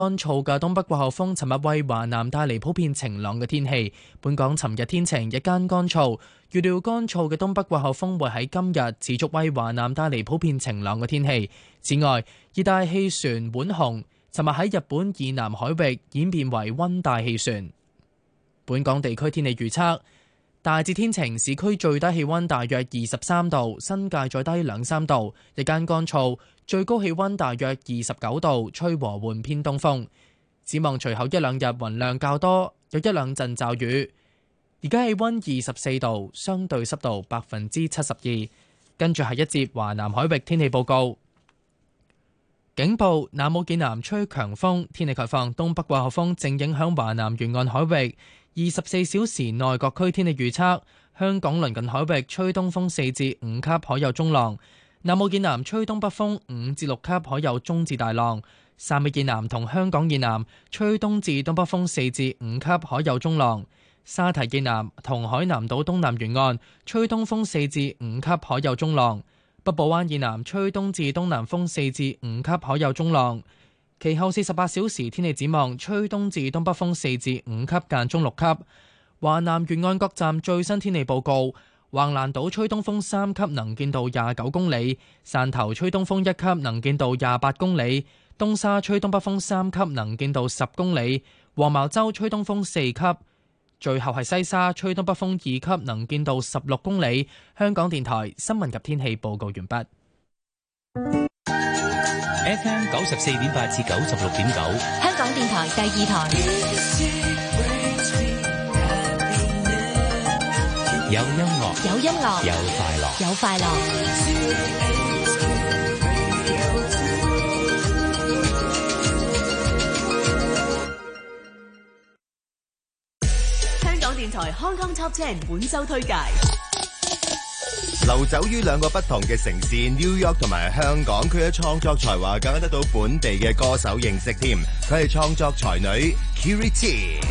乾燥嘅東北季候風尋日為華南帶嚟普遍晴朗嘅天氣。本港尋日天晴，日間乾燥。預料乾燥嘅東北季候風會喺今日持續為華南帶嚟普遍晴朗嘅天氣。此外，熱帶氣旋浣熊尋日喺日本以南海域演變為溫帶氣旋。本港地區天氣預測。大致天晴，市區最低氣溫大約23度，新界再低2-3度。日間乾燥，最高氣溫大約29度，吹和緩偏東風。展望隨後一兩日雲量較多，有一兩陣驟雨。而家氣溫24度，相對濕度72%。跟住係一節華南海域天氣報告。警報：南澳以南吹強風，天氣概況，東北季候風正影響華南沿岸海域。24小時內各區天氣預測：香港鄰近海域吹東風4至5級，海有中浪；南澳以南吹東北風5至6級，海有中至大浪；汕尾以南同香港以南吹東至東北風4至5級，海有中浪；沙堤以南同海南島東南沿岸吹東風4至5級，海有中浪；北部灣以南吹東至東南風4至5級，海有中浪。其後48小時天氣展望，吹東至東北風4至5級，間中6級。華南沿岸各站最新天氣報告：橫瀾島吹東風3級，能見度29公里；汕頭吹東風1級，能見度28公里；東沙吹東北風3級，能見度10公里；黃茅洲吹東風4級。最後係西沙吹東北風2級，能見度16公里。香港電台新聞及天氣報告完畢。 FM 94.8至96.9， 香港電台第二台。 有音樂， 有音樂， 有快樂， 有快樂。香港電台 Hong Kong Top 10本周推介。 流走於兩個不同嘅城市 New York 同埋香港，佢嘅創作才華更加得到本地嘅歌手認識添。佢係創作才女 Kiri T。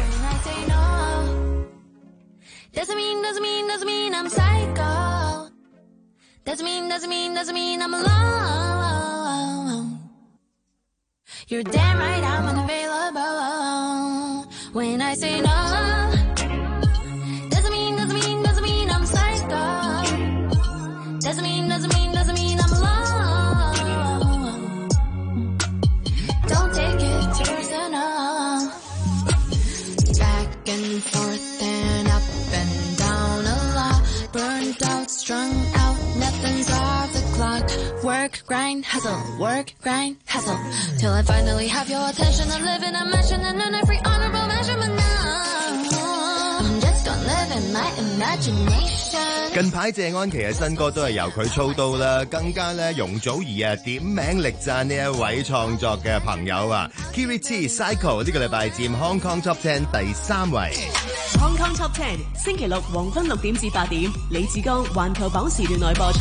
Doesn't mean I'm alone. Don't take it personal. Back and forth and up and down a lot. Burned out, strung out, nothing's off the clock. Work, grind, hustle, work, grind, hustle. Till I finally have your attention. I live in a mansion and earn every honorable measurement now. I'm just gonna live in my imagination. 近排謝安琪嘅新歌都係由佢操刀啦，更加咧容祖兒啊點名力讚呢一位創作嘅朋友啊 Kiri T Cycle 呢個禮拜佔 Hong Kong Top 10第3位。 Hong Kong Top 10星期六黃昏6點至8點，李志剛環球榜時段內播出。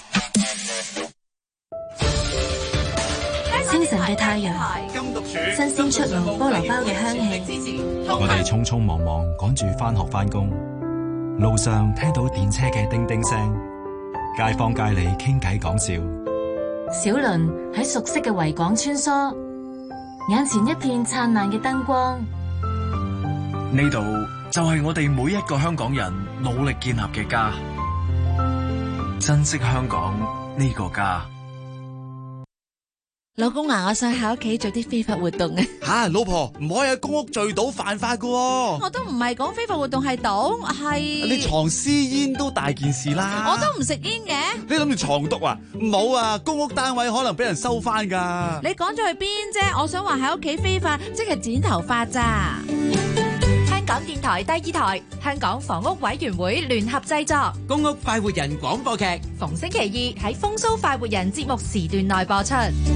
清晨嘅太陽，新鮮出爐菠蘿包嘅香氣。 我哋匆匆忙忙趕住返學返工。路上聽到電車嘅叮叮聲，街坊街里傾偈講笑， 小輪喺熟悉嘅維港穿梭，眼前一片燦爛嘅燈光。 呢度就係我哋每一個香港人努力建立嘅家，珍惜香港呢個家。 老公啊，我想喺屋企做啲非法活動啊！ 吓，老婆唔可以喺公屋聚賭犯法噶。 我都唔係講非法活動係賭，係你藏私煙都大件事啦。 我都唔食煙嘅。 你諗住藏毒啊？唔好啊！公屋單位可能俾人收翻噶。 你講咗去邊啫？我想話喺屋企非法，即係剪頭髮咋。 香港電台第2台，香港房屋委員會聯合製作公屋快活人廣播劇， 逢星期二喺風騷快活人節目時段內播出。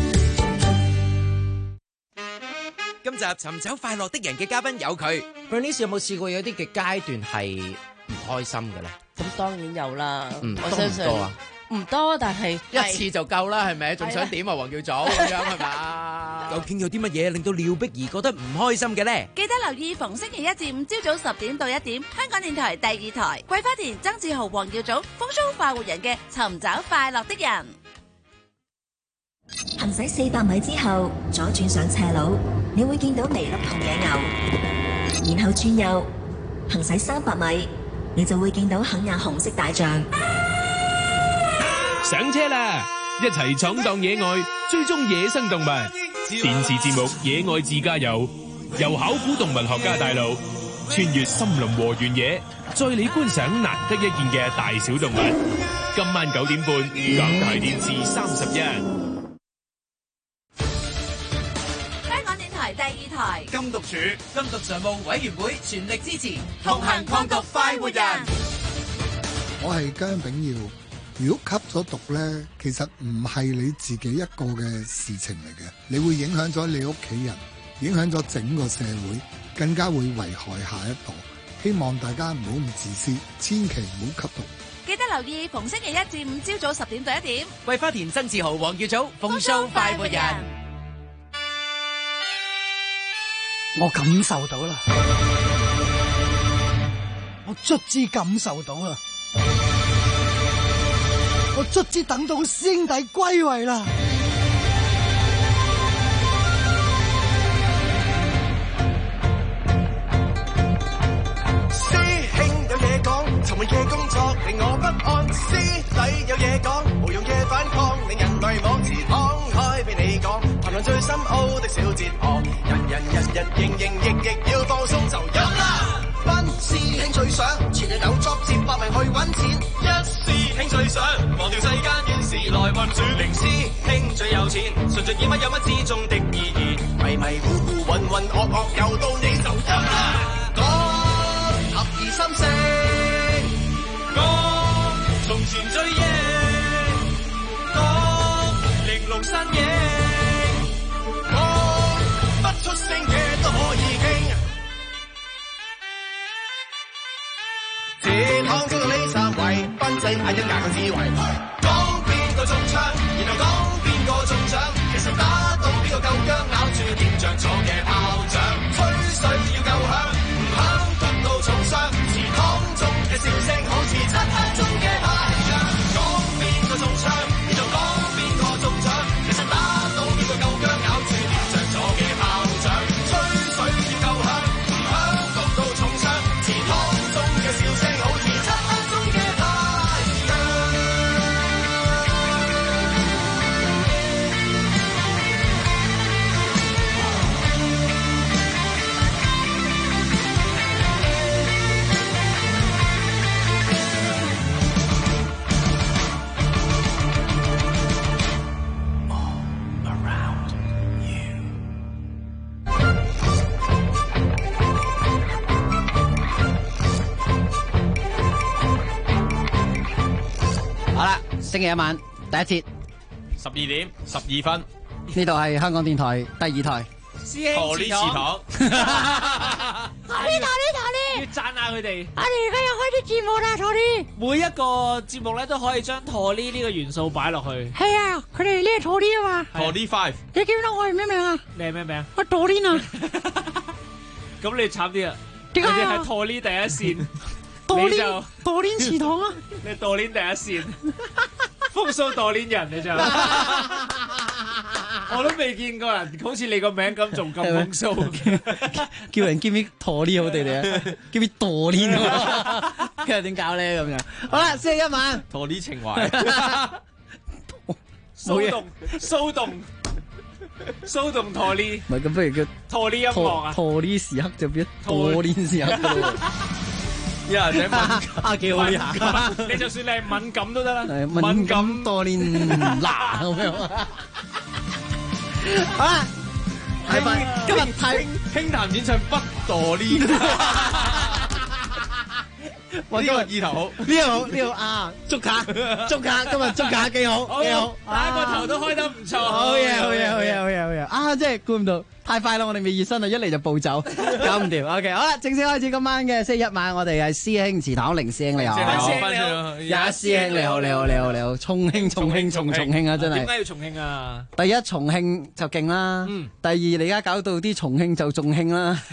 今集尋找快樂的人嘅嘉賓有佢。Bernice 有冇試過有啲嘅階段係唔開心嘅咧？ 咁當然有啦。 我相信多啊， 唔多，但係一次就夠啦，係咪？仲想點啊？黃耀祖咁樣係嘛？究竟有啲乜嘢令到廖碧兒覺得唔開心嘅咧？ 記得留意逢星期一至5朝早10點到1點，香港電台第2台，桂花田、曾志豪、黃耀祖，風騷快活人嘅尋找快樂的人。 行駛400米之後，左轉上斜路。 你會見到麋鹿同野牛，然後轉右行駛300米，你就會見到肯亞紅色大象。 上車啦！一齊闖蕩野外，追蹤野生動物。電視節目《野外自駕遊》，由考古動物學家帶路，穿越森林和原野，載你觀賞難得一見嘅大小動物。今晚9點半，港台電視31。 第2台禁毒處禁毒常務委員會全力支持， 同行抗毒快活人。 我係姜炳耀。如果吸咗毒呢，其實唔係你自己一個嘅事情嚟嘅，你會影響咗你屋企人，影響咗整個社會，更加會危害下一代。希望大家唔好咁自私，千祈唔好吸毒。 記得留意逢星期1至5朝早10點到1點， 桂花田、曾志豪、黃耀祖風騷快活人。 我感受到啦，我卒之感受到啦，我卒之等到師兄弟歸位啦。 師兄有嘢講，尋日嘅工作令我不安。師弟有嘢講，無用嘅反抗令人迷惘。自敞開俾你講，談論最深奧的小哲學。人日營役要放鬆就飲啦。班師兄最想全日有 job 接百名去揾錢。一師兄最想忘掉世間怨事來運轉。零師兄最有錢，順盡以乜有乜之中的意義。迷迷糊糊渾渾噩噩又到你就飲啦。講合二心聲，講從前追憶，講玲瓏身影，講不出聲嘅都可以傾。這趟知道呢3位，賓仔嗌一架個智慧。講邊個中槍，然後講邊個中獎。其實打到邊個夠薑，咬住點着咗嘅炮仗。吹水要夠響，唔響焗到重傷。祠堂中嘅笑聲好似漆黑中嘅太陽。講邊個中槍，然後講邊個中獎。其實打到邊個夠薑，咬住點着咗嘅炮仗。吹水要夠響，唔響焗到重傷。祠堂中嘅笑聲好似漆黑中嘅太陽。 好啦，星期一晚第一節 12點12分， 呢度係香港電台第2台。 陀呢祠堂， 要讚下佢哋。我哋而家又開始節目啦，陀呢。每一個節目咧都可以將陀呢個元素擺落去。係啊，佢哋呢係陀呢啊嘛。 陀呢5。 你記唔記得我係咩名啊？你係咩名？我陀呢啊。咁你慘啲啊？點解啊？你係陀呢第一線，你就陀呢祠堂啊。你陀呢第一線，風騷陀呢人你就。我都未見過人好似你個名咁仲咁風騷， 叫人 give me 陀呢好地地啊 ，give me 陀呢，跟住點搞咧咁樣？好啦，星期一晚陀呢情懷， 騷動陀呢， 唔係咁，不如叫陀呢音樂啊， 陀呢時刻就變陀呢時刻噶咯。 一人請敏啊，幾好呀！ 你就算你係敏感都得啦， 敏感多年嗱咁樣。好啦，今日睇輕談演唱不墮呢， 我今日意頭好，呢個好，呢個啊，捉卡，今日捉卡幾好，幾好， 打個頭都開得唔錯， 好嘢，啊，真係估唔到，太快啦，我哋未熱身啊，一嚟就暴走，搞唔掂。OK，好啦，正式開始今晚嘅星期一晚，我哋係師兄祠堂，凌師兄你好，也師兄你好，重慶啊，真係。 點解要重慶啊？ 第一重慶就勁啦，第二你而家搞到啲重慶就仲興啦。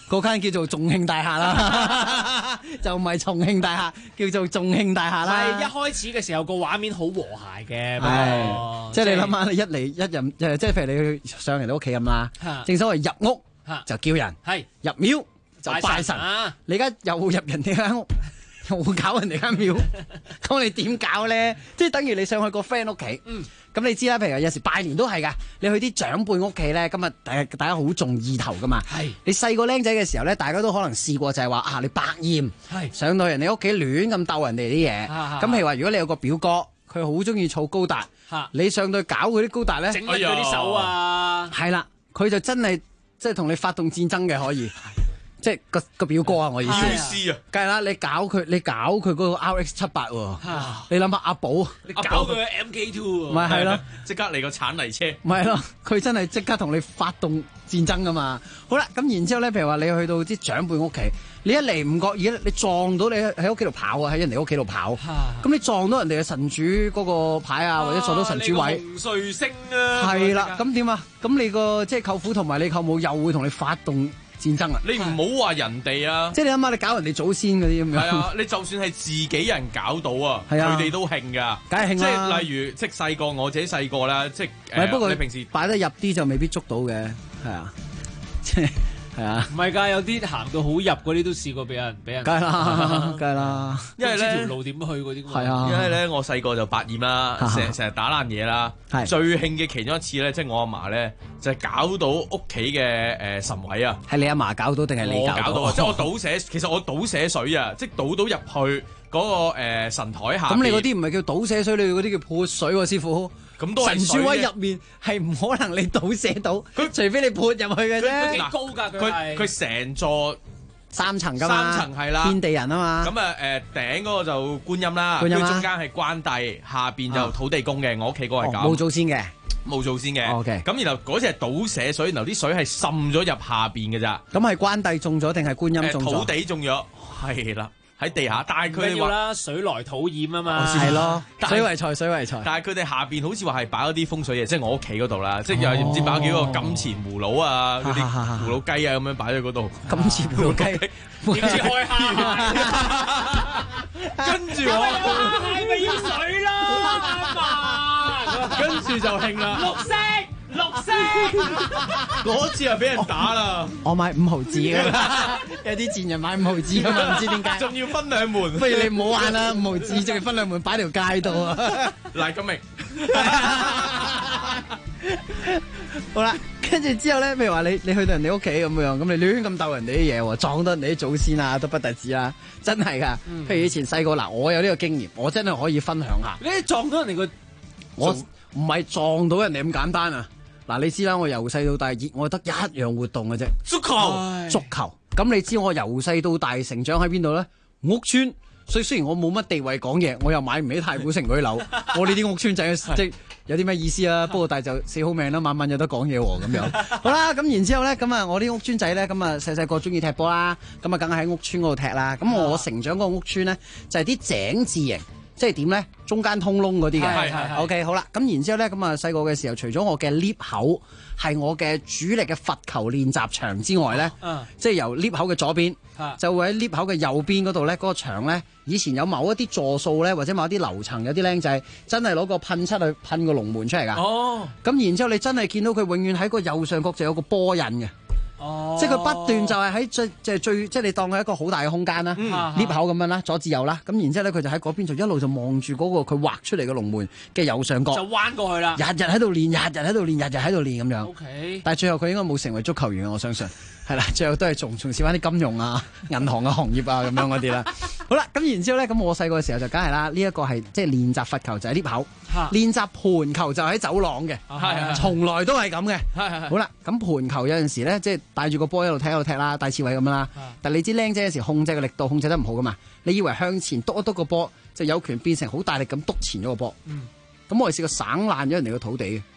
嗰間叫做重慶大廈啦，就唔係重慶大廈，叫做重慶大廈啦。 係一開始嘅時候個畫面好和諧嘅， 係即係你諗下，你一嚟一入，即係譬如你去上人哋屋企咁啦，正所謂入屋就叫人， 係入廟就拜神。你而家又入人哋間屋，又搞人哋間廟，咁你點搞咧？即係等於你上去個 friend 屋企。咁你知啦，譬如有時拜年都係㗎，你去啲長輩屋企咧，今日大家好重意頭㗎嘛。係你細個僆仔嘅時候咧，大家都可能試過就係話啊，你百厭，上到人哋屋企亂咁鬥人哋啲嘢。咁譬如話，如果你有個表哥，佢好中意儲高達，你上到去搞佢啲高達咧， 整佢啲手啊， 係啦，佢就真係即係同你發動戰爭嘅可以。即係個表哥啊！我意思啊，梗係啦，你搞佢嗰個 RX78喎，你諗下阿寶， 你搞佢嘅 MK2， 咪係咯， 即刻嚟個鏟泥車， 咪係咯，佢真係即刻同你發動戰爭噶嘛。好啦，咁然之後咧，譬如話你去到啲長輩屋企，你一嚟唔覺意咧，你撞到你喺屋企度跑啊，喺人哋屋企度跑，咁你撞到人哋嘅神主嗰個牌啊，或者撞到神主位， 紅彗星啊， 係啦，咁點啊？咁你個即係舅父同埋你舅母又會同你發動戰爭啊！ 你唔好話人哋啊， 即係你諗下，你搞人哋祖先嗰啲咁樣。 係啊，你就算係自己人搞到啊， 係啊， 佢哋都興噶， 梗係興啦。 即係例如，即係細個我自己細個啦，即係不過你平時擺得入啲就未必捉到嘅，係啊，即係。係啊， 唔係㗎，有啲行到好入嗰啲都試過俾人。 梗係啦，梗係啦， 因為咧條路點去嗰啲。 係啊， 因為咧我細個就百厭啦，成日打爛嘢啦。最興嘅其中一次咧，即係我阿嫲咧就係搞到屋企嘅神位啊。 係你阿嫲搞到定係你搞到？ 即係我倒瀉，其實我倒瀉水啊，即係倒到入去嗰個神台下。 咁你嗰啲唔係叫倒瀉水，你嗰啲叫潑水喎，師傅。 咁都係神主位入面係唔可能你倒瀉到，除非你潑入去嘅啫。 佢幾高㗎？ 佢成座 3層㗎嘛， 3層係啦， 天地人啊嘛。 咁啊頂嗰個就觀音啦，跟住中間係關帝，下邊就土地公嘅。我屋企嗰個係咁。 冇祖先嘅， 冇祖先嘅。 OK。 咁然後嗰次係倒瀉水，然後啲水係滲咗入下邊嘅咋。 咁係關帝中咗定係觀音中咗？ 土地中咗，係啦。喺地下，但係佢哋話水來土掩啊嘛， 係咯，水為財，水為財。 但係佢哋下邊好似話係擺咗啲風水嘢，即係我屋企嗰度啦，即係又唔知擺咗幾個金錢葫蘆啊，嗰啲葫蘆雞啊咁樣擺喺嗰度。 金錢葫蘆雞， 點知開蝦？ 跟住我係咪要水啦？ 跟住就興啦。 綠色， 嗰次又俾人打啦！ 我買5毫子嘅，有啲賤人買5毫子㗎嘛，唔知點解。 仲要分兩門， 不如你唔好玩啦，5毫子仲要分兩門擺條街度啊！ 賴金明， 好啦，跟住之後咧，譬如話你去到人哋屋企咁樣，咁你亂咁鬥人哋啲嘢喎，撞到人哋啲祖先啊，都不特止啦，真係㗎。譬如以前細個嗱，我有呢個經驗，我真係可以分享下。 你撞到人哋個， 我唔係撞到人哋咁簡單啊！嗱，你知啦，我由細到大，我得一樣活動嘅啫，足球。咁你知我由細到大成長喺邊度咧？屋村，所以雖然我冇乜地位講嘢，我又買唔起太古城嗰啲樓，我呢啲屋村仔即有啲咩意思啊？不過但係就死好命啦，晚晚有得講嘢喎咁樣。好啦，咁然之後咧，咁啊我啲屋村仔咧，咁啊細細個中意踢波啦，咁啊梗係喺屋村嗰度踢啦。咁我成長嗰個屋村咧，就係啲井字形。即係點咧？中間通窿嗰啲嘅，OK 好啦。咁然之後咧，咁啊細個嘅時候，除咗我嘅 lift 口係我嘅主力嘅罰球練習場之外咧，即係由 lift 口嘅左邊，就會喺 lift 口嘅右邊嗰度咧，嗰個牆咧，以前有某一啲座數咧，或者某一啲樓層有啲僆仔真係攞個噴漆去噴個龍門出嚟㗎。哦，咁然之後你真係見到佢永遠喺個右上角就有個波印嘅。哦，即係佢不斷就係喺最即係你當佢一個好大嘅空間啦，lift 口咁樣啦，左至右啦，咁然之後咧佢就喺嗰邊就一路就望住嗰個佢畫出嚟嘅龍門嘅右上角， 就彎過去啦， 日日喺度練，日日喺度練，日日喺度練咁樣。 OK， 但係最後佢應該冇成為足球員嘅，我相信係啦，最後都係從事翻啲金融啊、銀行嘅行業啊咁樣嗰啲啦。好啦，咁然之後咧，咁我細個嘅時候就梗係啦，呢一個係即係練習罰球就喺 lift 口，練習盤球就喺走廊嘅，從來都係咁嘅。好啦，咁盤球有陣時咧，即係帶住個波一路踢啦，帶刺位咁樣啦。但你知僆仔有時控制嘅力度控制得唔好噶嘛？你以為向前篤一篤個波就有權變成好大力咁篤前咗個波。咁我哋試過省爛咗人哋個土地嘅。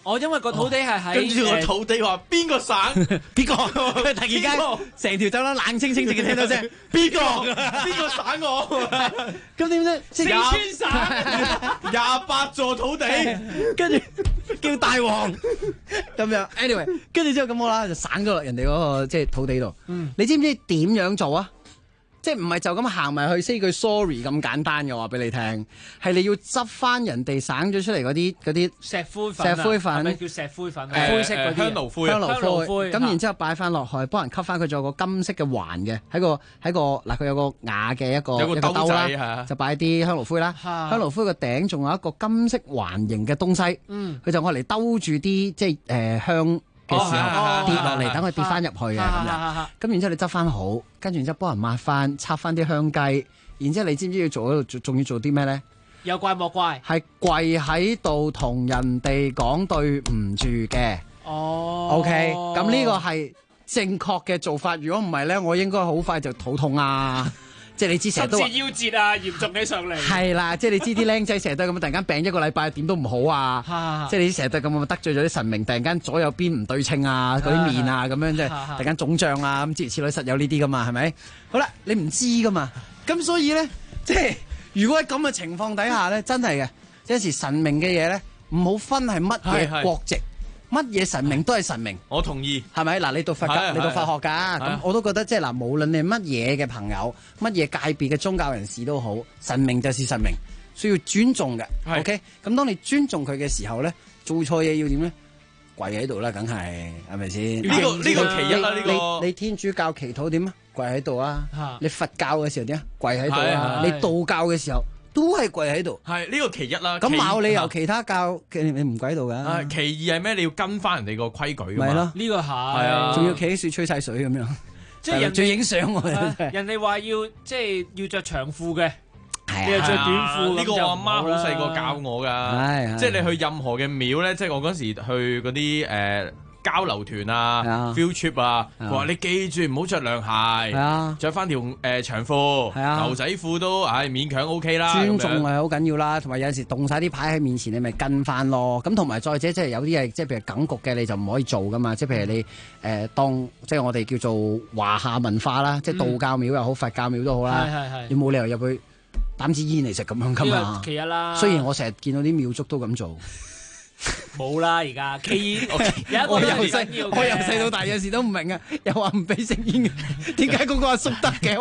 我因為個土地係喺跟住個土地話邊個省？ 邊個？佢突然間成條走廊冷清清，淨係聽到聲邊個？ 邊個省我？ 咁點啫？ 四川省 28座土地， 跟住叫大王咁樣。anyway， 跟住之後咁好啦，就省咗落人哋嗰個即係土地度。你知唔知點樣做啊？即係唔係就咁行埋去 say 句 sorry 咁簡單嘅話俾你聽，係你要執翻人哋省咗出嚟嗰啲石灰粉，係咪叫石灰粉？ 灰色嗰啲香爐灰。 咁然之後擺翻落去，幫人吸翻佢，仲有個金色嘅環嘅，喺個嗱佢有個瓦嘅一個兜啦，就擺啲香爐灰啦。香爐灰個頂仲有一個金色環形嘅東西，佢就愛嚟兜住啲即係香嘅時候跌落嚟，等佢跌翻入去嘅咁樣。咁然之後你執翻好，跟住然之後幫人抹翻，插翻啲香雞。然之後你知唔知要做嗰度仲要做啲咩咧？ 有怪莫怪， 係跪喺度同人哋講對唔住嘅。OK， 咁呢個係正確嘅做法。如果唔係咧，我應該好快就肚痛啊！即係你知成日都甚至夭折啊，嚴重起上嚟。 係啦，即係你知啲僆仔成日都咁，突然間病一個禮拜，點都唔好啊！即係你成日都咁得罪咗啲神明，突然間左右邊唔對稱啊，嗰啲面啊咁樣，即係突然間腫脹啊，咁諸如此類，實有呢啲噶嘛，係咪？好啦，你唔知噶嘛，咁所以咧，即係如果喺咁嘅情況底下咧，真係嘅，有時神明嘅嘢咧，唔好分係乜嘢國籍。乜嘢神明都係神明， 我同意， 係咪？嗱，你讀佛教，你讀佛學㗎，咁我都覺得即係嗱，無論你係乜嘢嘅朋友，乜嘢界別嘅宗教人士都好，神明就是神明，需要尊重嘅。OK， 咁當你尊重佢嘅時候咧，做錯嘢要點咧？跪喺度啦，梗係咪先？ 呢個其一啦，呢個你天主教祈禱點啊？跪喺度啊！你佛教嘅時候點啊？跪喺度啊！你道教嘅時候。都係跪喺度， 係呢個其一啦。 咁冇理由其他教你唔跪喺度㗎。 其二係咩？你要跟翻人哋個規矩㗎嘛。 係咯， 呢個係， 仲要企喺樹吹晒水咁樣， 即係人仲影相喎。 人哋話要即係要着長褲嘅，你又着短褲。 呢個我阿媽好細個教我㗎，即係你去任何嘅廟咧，即係我嗰時去嗰啲交流團啊 field trip 啊，佢話你記住唔好着涼鞋，着翻條長褲，牛仔褲都勉強 OK 啦。 尊重係好緊要啦，同埋有陣時動晒啲牌喺面前，你咪跟翻咯。咁同埋再者，即係有啲係即係譬如梗局嘅，你就唔可以做噶嘛。即係譬如你當即係我哋叫做華夏文化啦，即係道教廟又好，佛教廟都好啦，你冇理由入去擔支煙嚟食咁樣噶嘛。 其一啦， 雖然我成日見到啲廟祝都咁做。 冇啦，而家其二， 我由細到大有時都唔明啊，又話唔俾食煙嘅，點解嗰個阿叔得嘅？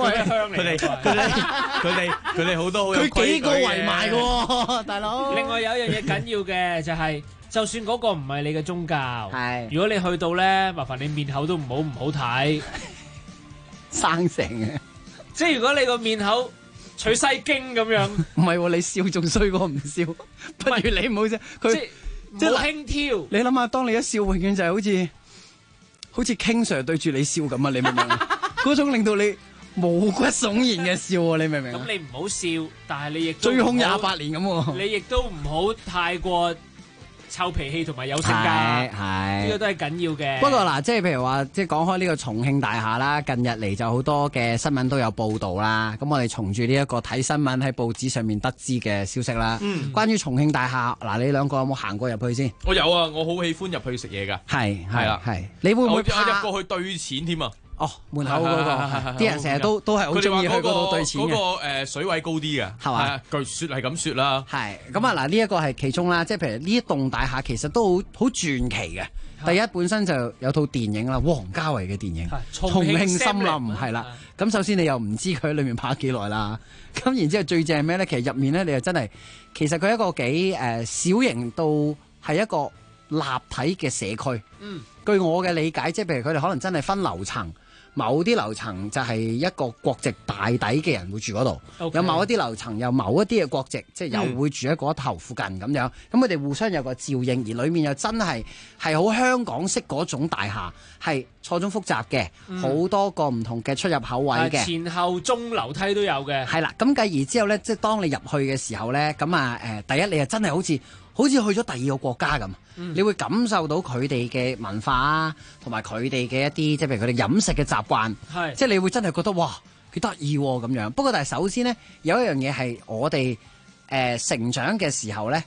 佢哋好多好有規矩嘅， 佢幾個圍埋嘅喎，大佬。 另外有一樣嘢緊要嘅就係，就算嗰個唔係你嘅宗教，如果你去到咧，麻煩你面口都唔好睇， 生成嘅。 即係如果你個面口取西經咁樣， 唔係喎，你笑仲衰過唔笑，不如你唔好啫。佢。 即係輕佻， 你諗下，當你一笑，永遠就係好似 King Sir 對住你笑咁啊！你明唔明？嗰種令到你毛骨悚然嘅笑啊！你明唔明？ 咁你唔好笑，但係你亦追兇28年咁， 你亦都唔好太過臭脾氣同埋有性格，呢個都係緊要嘅。 不過嗱，即係譬如話，即係講開呢個重慶大廈啦，近日嚟就好多嘅新聞都有報導啦。咁我哋從住呢一個睇新聞喺報紙上面得知嘅消息啦。關於重慶大廈，嗱，你兩個有冇行過入去先？ 我有啊，我好喜歡入去食嘢㗎。 係啦，你會唔會我入過去對錢添啊？ 哦，門口嗰個啲人成日都係好中意去嗰度對錢嘅。 嗰個水位高啲嘅，係嘛？據説係咁説啦。 係咁啊！嗱，呢一個係其中啦，即係譬如呢一棟大廈其實都好傳奇嘅。第一本身就有套電影啦，王家衛嘅電影《重慶森林》係啦。咁首先你又唔知佢喺裏面拍咗幾耐啦。咁然之後最正係咩咧？其實入面咧，你又真係其實佢係一個幾小型到係一個立體嘅社區。據我嘅理解，即係譬如佢哋可能真係分樓層。某啲樓層就係一個國籍大底嘅人會住嗰度，有某一啲樓層有某一啲嘅國籍，即係又會住喺嗰頭附近咁樣。咁佢哋互相有個照應，而裡面又真係好香港式嗰種大廈，係錯綜複雜嘅，好多個唔同嘅出入口位嘅， 前後中樓梯都有嘅。 係啦，咁繼而之後咧，即係當你入去嘅時候咧，咁第一你係真係好似去咗第二個國家咁，你會感受到佢哋嘅文化啊，同埋佢哋嘅一啲即係譬如佢哋飲食嘅習慣，即係你會真係覺得哇幾得意喎咁樣。不過但係首先呢，有一樣嘢係我哋成長嘅時候呢，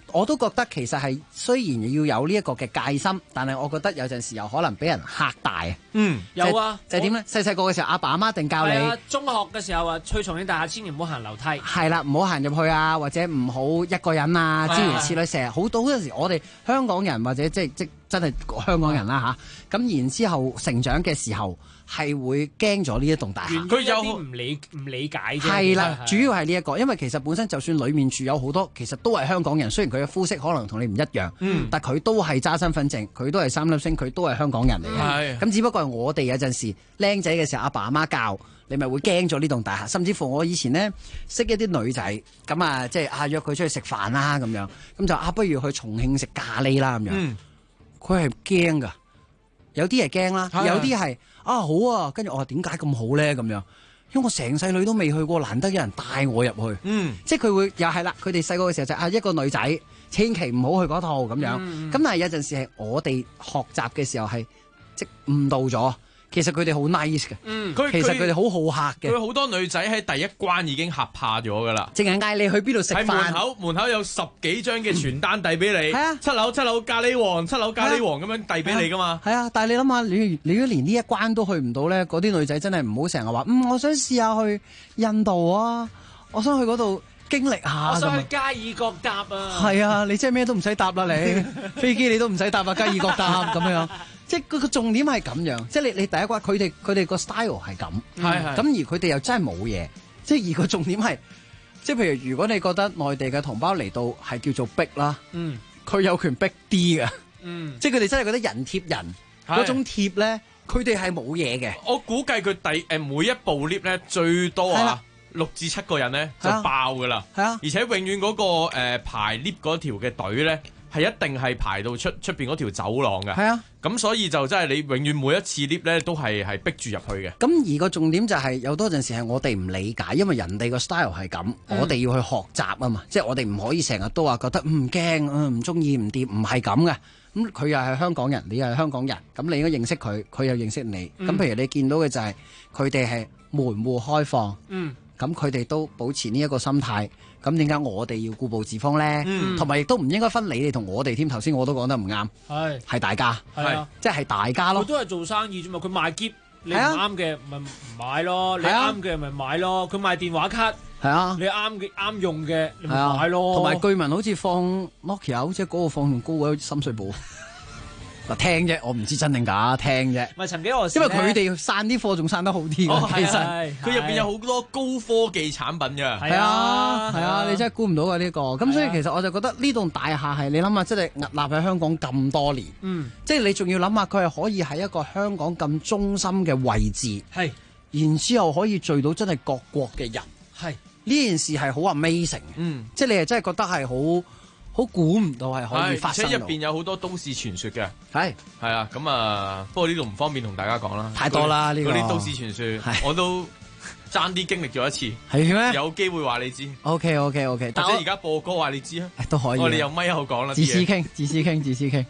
我都覺得其實係雖然要有呢一個嘅戒心，但係我覺得有陣時又可能俾人嚇大啊。 有啊， 就係點咧？細細個嘅時候，阿爸阿媽一定教你。 係啊，中學嘅時候啊，去重慶大廈千祈唔好行樓梯。 係啦，唔好行入去啊，或者唔好一個人啊，諸如此類。成日好多陣時，我哋香港人或者即真係香港人啦嚇，咁然之後成長嘅時候係會驚咗呢一棟大廈。 佢有啲唔理解啫。 係啦，主要係呢一個，因為其實本身就算裡面住有好多，其實都係香港人。雖然佢嘅膚色可能同你唔一樣，但佢都係揸身份證，佢都係3粒星，佢都係香港人嚟嘅。咁只不過係我哋有陣時僆仔嘅時候，阿爸阿媽教你，咪會驚咗呢棟大廈。甚至乎我以前呢，識一啲女仔，咁啊即係約佢出去食飯啦咁樣，咁就不如去重慶食咖喱啦咁樣。佢係驚㗎，有啲係驚啦，有啲係好啊，跟住我話點解咁好咧咁樣？因為我成世女都未去過，難得有人帶我入去。即係佢會又係啦，佢哋細個嘅時候就一個女仔，千祈唔好去嗰套咁樣。咁但係有陣時係我哋學習嘅時候係即誤導咗。其實佢哋好 nice 嘅，其實佢哋好好客嘅。 佢好多女仔喺第一關已經嚇怕咗㗎啦， 淨係嗌你去邊度食飯。 喺門口有10幾張嘅傳單遞俾你，七樓咖喱王，七樓咖喱王咁樣遞俾你㗎嘛。 係啊，但係你諗下，你如果連呢一關都去唔到咧，嗰啲女仔真係唔好成日話，我想試下去印度啊，我想去嗰度經歷下。 我想去加爾各答啊。係啊，你真係咩都唔使答啦，你飛機你都唔使答啊，加爾各答咁樣。即係個重點係咁樣，即係你第一關佢哋個 style 係咁，咁而佢哋又真係冇嘢，即係而個重點係，即係譬如如果你覺得內地嘅同胞嚟到係叫做逼啦，佢有權逼啲嘅，即係佢哋真係覺得人貼人嗰種貼咧，佢哋係冇嘢嘅。 我估計佢每一部 lift 咧最多6至7個人咧就爆㗎啦，而且永遠嗰個排 lift 嗰條嘅隊咧。係一定係排到出邊嗰條走廊嘅，咁所以就真係你永遠每一次 lift 咧都係逼住入去嘅。 咁而個重點就係有多陣時係我哋唔理解，因為人哋個 style 係咁，我哋要去學習啊嘛，即係我哋唔可以成日都話覺得唔驚，唔中意唔掂，唔係咁嘅。咁佢又係香港人，你又係香港人，咁你應該認識佢，佢又認識你。咁譬如你見到嘅就係佢哋係門戶開放，咁佢哋都保持呢一個心態。咁點解我哋要固步自封咧？同埋亦都唔應該分你哋同我哋添。頭先我都講得唔啱，係大家，即係大家咯。 佢都係做生意啫嘛。佢賣篋，你唔啱嘅咪唔買咯，你啱嘅咪買咯。佢賣電話卡，你啱用嘅你咪買咯。 同埋據聞好似放 Nokia， 好似嗰個放仲高過深水埗。嗱，聽啫，我唔知真定假，聽啫。 咪曾幾何時因為佢哋散啲貨仲散得好啲㗎，其實佢入邊有好多高科技產品㗎。 係啊，你真係估唔到㗎呢個。咁所以其實我就覺得呢棟大廈係你諗下，真係屹立喺香港咁多年，即係你仲要諗下佢係可以喺一個香港咁中心嘅位置，然之後可以聚到真係各國嘅人，呢件事係好 amazing 嘅，即係你係真係覺得係好估唔到係可以發生， 而且入邊有好多都市傳說嘅，係啊，咁啊，不過呢度唔方便同大家講啦， 太多啦呢個。 嗰啲都市傳說，我都爭啲經歷咗一次， 係咩？ 有機會話你知。 OK， 或者而家播歌話你知啊， 都可以。 我哋有咪口講啦， 自私傾。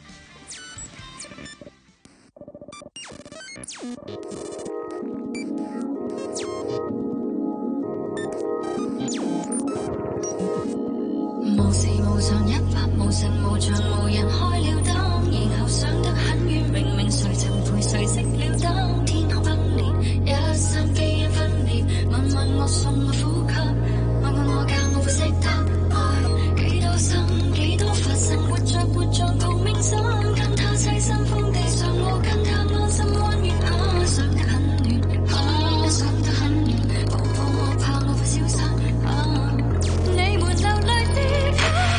無時無常，一發無成無象，無人開了燈，然後想得很遠，明明誰曾陪誰熄了燈，天空崩裂，一生基因分裂，問我送我呼吸，問我教我會識得愛，幾多生幾多發生，活着共鳴心，跟他棲身風地上，我跟他安心安遠啊，想得很遠啊，想得很遠，抱抱我怕我會消失啊，你們流淚的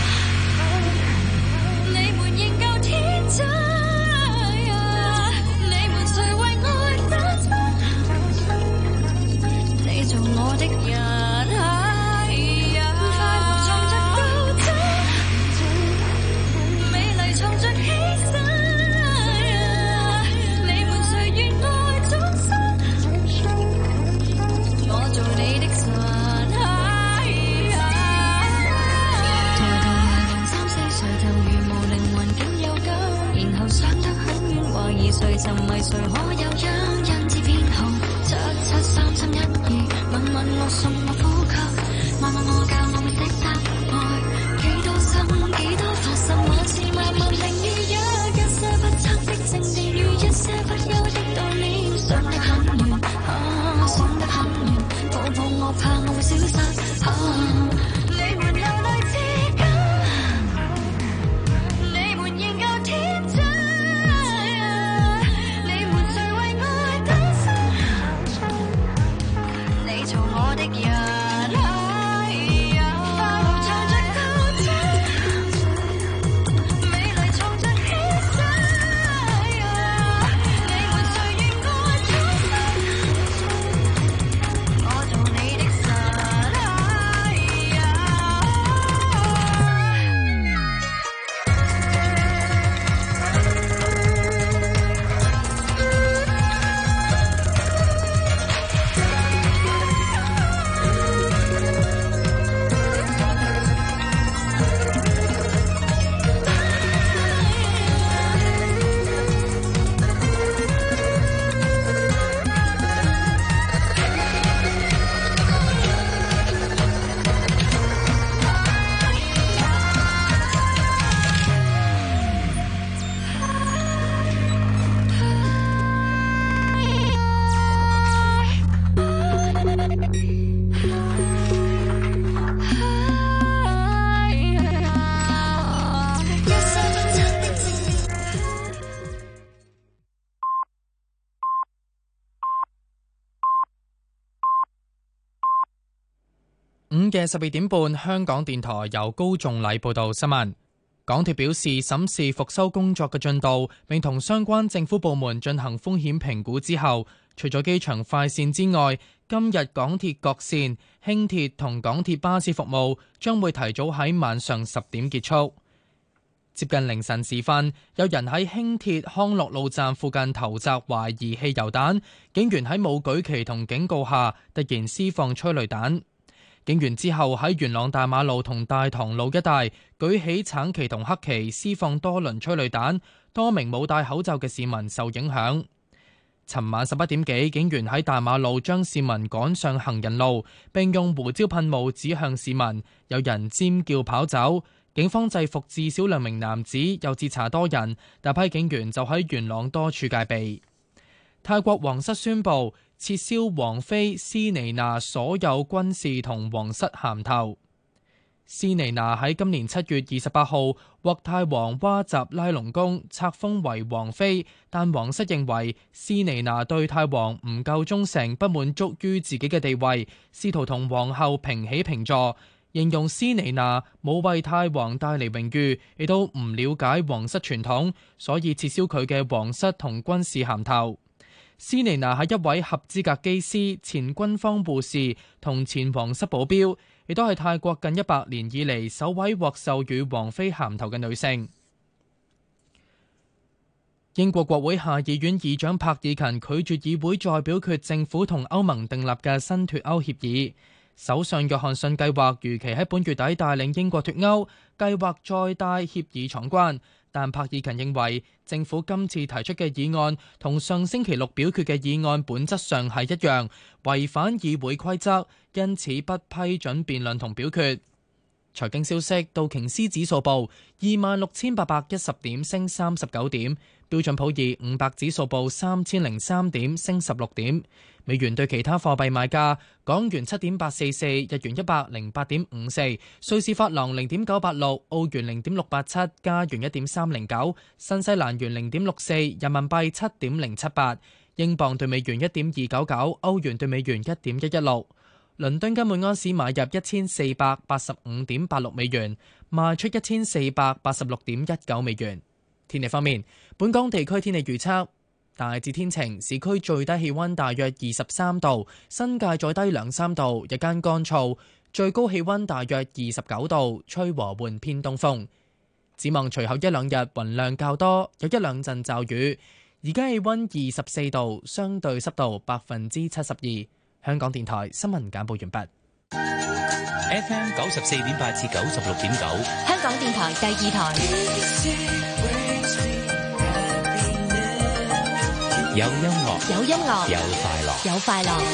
你們仍舊天真，你們誰為愛單身？你做我的人，快活藏着鬥爭，美麗藏着犧牲，你們誰願愛終生？我做你的神。誰沉迷誰可有因之偏好773312問我送我呼吸，問我教我會識得愛，幾多生午嘅12點半，香港電台由高仲禮報道新聞。港鐵表示審視復修工作嘅進度，並同相關政府部門進行風險評估之後，除咗機場快線之外，今日港鐵各線、輕鐵同港鐵巴士服務將會提早喺晚上10點結束。接近凌晨時分，有人喺輕鐵康樂路站附近投擲懷疑汽油彈，警員喺冇舉旗同警告下，突然施放催淚彈。警員之後喺元朗大馬路同大棠路一帶舉起橙旗同黑旗，施放多輪催淚彈，多名冇戴口罩嘅市民受影響。尋晚11點幾，警員喺大馬路將市民趕上行人路，並用胡椒噴霧指向市民，有人尖叫跑走。警方制服至少2名男子，又截查多人，大批警員就喺元朗多處戒備。泰國皇室宣布撤銷王妃斯尼娜所有軍事同皇室銜頭。斯尼娜喺今年7月28號獲泰王哇集拉隆功冊封為王妃，但皇室認為斯尼娜對泰王唔夠忠誠，不滿足於自己嘅地位，試圖同皇后平起平坐，形容斯尼娜冇為泰王帶嚟榮譽，亦都唔了解皇室傳統，所以撤銷佢嘅皇室同軍事銜頭。斯尼娜係一位合資格機師、前軍方護士同前皇室保鏢，亦都係泰國近100年以嚟首位獲授予王妃銜頭嘅女性。英國國會下議院議長柏爾勤拒絕議會再表決政府同歐盟訂立嘅新脫歐協議。首相約翰遜計劃如期喺本月底帶領英國脫歐，計劃再帶協議闖關。但柏爾勤認為政府今次提出嘅議案同上星期6表決嘅議案本質上係一樣，違反議會規則，因此不批准辯論同表決。財經消息，道瓊斯指數報26,810點，升39點；標準普爾500指數報3003點，升16點。美元對其他貨幣賣價：港元7.844，日元108.54，瑞士法郎0.986，澳元0.687，加元1.309，新西蘭元0.64，人民幣7.078，英鎊對美元1.299，歐元對美元1.116。倫敦金每安士買入1485.86美元，賣出1486.19美元。天氣方面，本港地區天氣預測。大致天晴，市區最低氣溫大約23度，新界再低2-3度，日間乾燥，最高氣溫大約29度，吹和緩偏東風。展望隨後1-2日雲量較多，有1-2陣驟雨。而家氣溫24度，相對濕度72%。香港電台新聞簡報完畢。 FM 94.8至96.9， 香港電台第2台。 有音樂， 有音樂， 有快樂， 有快樂。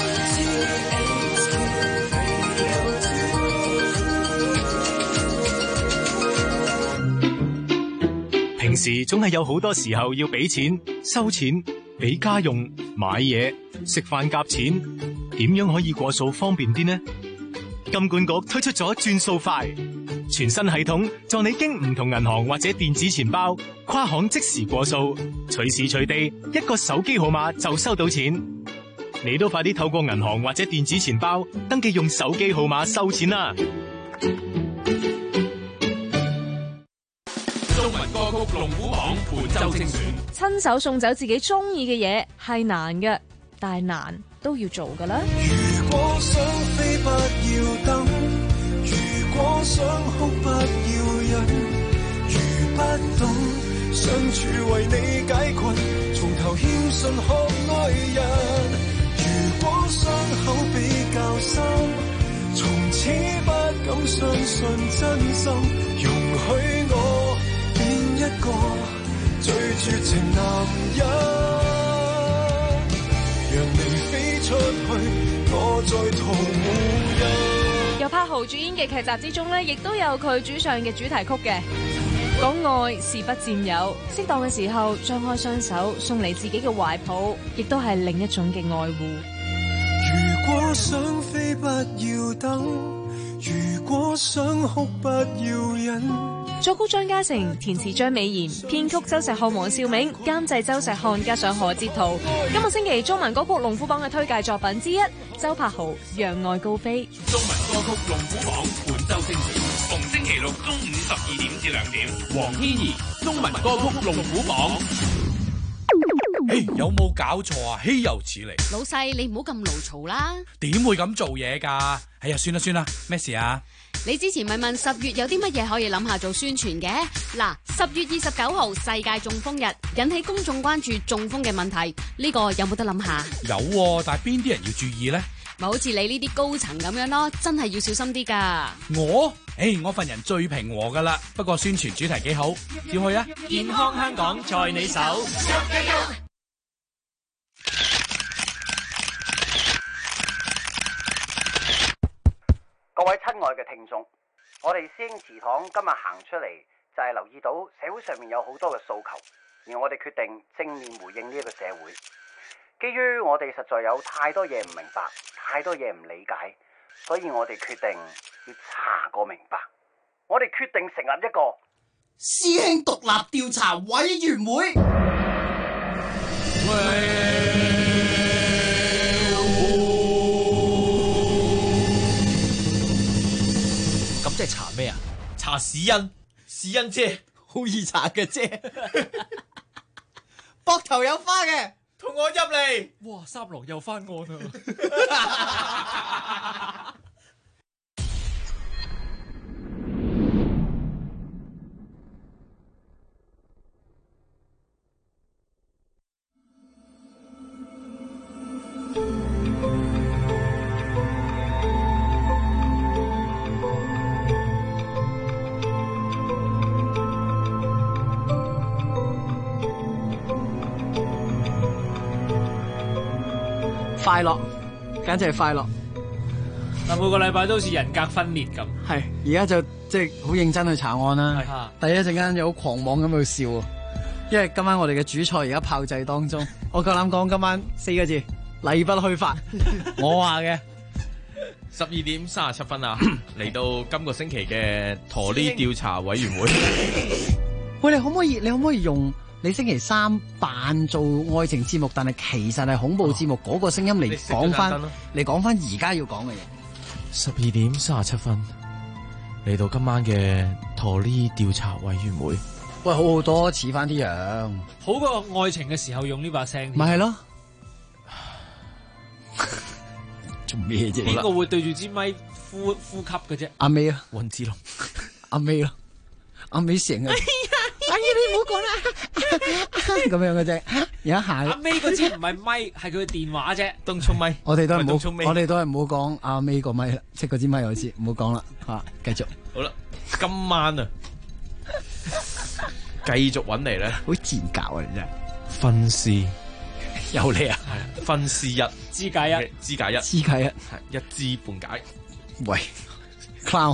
平時總係有好多時候要俾錢、收錢、俾家用、買嘢、食飯夾錢，點樣可以過數方便啲呢？金管局推出咗轉數快全新系統，助你經唔同銀行或者電子錢包跨行即時過數，隨時隨地一個手機號碼就收到錢。你都快啲透過銀行或者電子錢包登記用手機號碼收錢啦！ 中文歌曲龍虎榜本周精選， 親手送走自己中意嘅嘢係難嘅，但係難都要做㗎啦。 如果想飛不要等，如果想哭不要忍，如不懂相處為你解困，從頭謙遜學愛人。如果傷口比較深，從此不敢相信真心，容許我變一個最絕情男人，讓你飛出去，我在逃無人。 由柏豪主演嘅劇集之中呢，亦都有佢主唱嘅主題曲嘅，講愛是不佔有，適當嘅時候張開雙手送嚟自己嘅懷抱，亦都係另一種嘅愛護。 如果想飛不要等，如果想哭不要忍。 作曲張家誠，填詞張美賢，編曲周石漢、黃兆銘，監製周石漢，加上何哲圖。今個星期中文歌曲龍虎榜嘅推介作品之一，周柏豪《讓愛高飛》。 中文歌曲龍虎榜本周星馳，逢星期六中午12點至2點。黃天怡中文歌曲龍虎榜。 有冇搞錯啊？豈有此理！ 老細，你唔好咁勞嘈啦。 點會咁做嘢㗎？哎呀，算啦，咩事啊？ 你之前咪問10月有啲乜嘢可以諗下做宣傳嘅？嗱，10月29號世界中風日，引起公眾關注中風嘅問題，呢個有冇得諗下？ 有喎，但係邊啲人要注意呢？ 咪好似你呢啲高層咁樣咯，真係要小心啲㗎。 我份人最平和㗎啦，不過宣傳主題幾好，要去啊！ 健康香港在你手。 各位親愛嘅聽眾，我哋師兄祠堂今日行出嚟就係留意到社會上面有好多嘅訴求，而我哋決定正面回應呢一個社會。基於我哋實在有太多嘢唔明白，太多嘢唔理解，所以我哋決定要查個明白。我哋決定成立一個師兄獨立調查委員會。 咁即係查咩啊？查屎欣姐， 好易查嘅啫。膊頭有花嘅， 同我入嚟。 哇，三郎又翻案啊！ 快樂，簡直係快樂。 嗱，每個禮拜都好似人格分裂咁。 係，而家就即係好認真去查案啦。第一陣間有好狂妄咁去笑，因為今晚我哋嘅主菜而家炮製當中。我夠膽講今晚4個字：例不虛發。我話嘅。 12點37分啊，嚟到今個星期嘅陀呢調查委員會。 喂，你可唔可以用你星期三扮做愛情節目，但係其實係恐怖節目嗰個聲音嚟講翻而家要講嘅嘢。 12點37分，嚟到今晚嘅陀呢調查委員會。 喂，好好多，似翻啲樣， 好過愛情嘅時候用呢把聲。 咪係咯。做咩啫？ 邊個會對住支咪呼吸嘅啫？ 阿美啊， 溫之龍， 阿美咯，阿美成日。哎呀，你唔好講啦，咁樣嘅啫，有一下。 阿 May 嗰支唔係咪，係佢嘅電話啫。 東涌咪， 我哋都係唔好講阿 May 個咪啦，即係嗰支咪我知，唔好講啦，吓，繼續。 好啦，今晚啊，繼續搵嚟咧， 好賤格啊，你真係。 分屍有你啊， 係分屍一， 肢解一， 肢解一， 肢解一， 係一肢半解。 喂。clown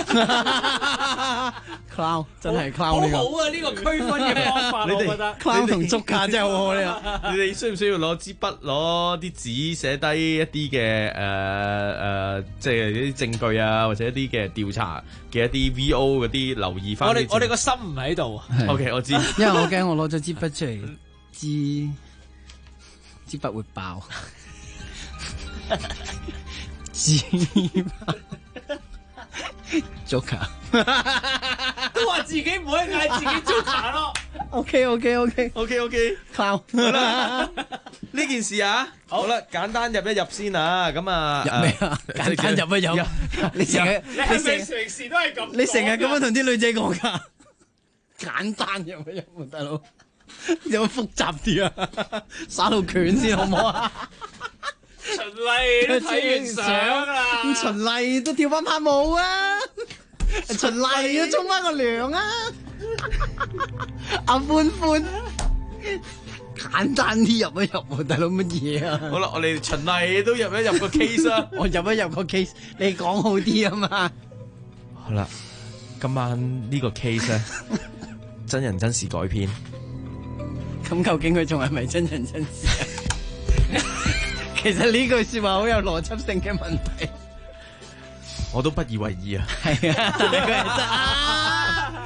真係 clown 呢個好啊！呢個區分嘅方法，我覺得 clown 同捉卡真係好好呢個。 你哋需唔需要攞支筆、攞啲紙寫低一啲嘅即係啲證據啊，或者一啲嘅調查嘅一啲 VO 嗰啲留意翻？ 我哋個心唔喺度。 OK， 我知， 因為我驚我攞咗支筆出嚟，支筆會爆。Joker 都話自己唔可以嗌自己 Joker 咯。 OK， 靠呢件事啊，好啦，簡單入一入先啊，咁啊， 入咩啊？簡單入一入，你成日時都係咁， 你成日咁樣同啲女仔講噶，簡單入一入，大佬有冇複雜啲啊？耍到拳先好唔好啊？ 循例都睇完相啦， 咁循例都跳翻拍舞啊，循例都沖翻個涼啊，阿歡歡，簡單啲入一入，大佬乜嘢啊？ 好啦，我哋循例都入一入個 case 啊， 我入一入個 case， 你講好啲啊嘛。 好啦，今晚呢個 case 咧，真人真事改編， 咁究竟佢仲係咪真人真事啊？其實呢句說話好有邏輯性嘅問題， 我都不以為意啊。 係啊，呢句係真啊！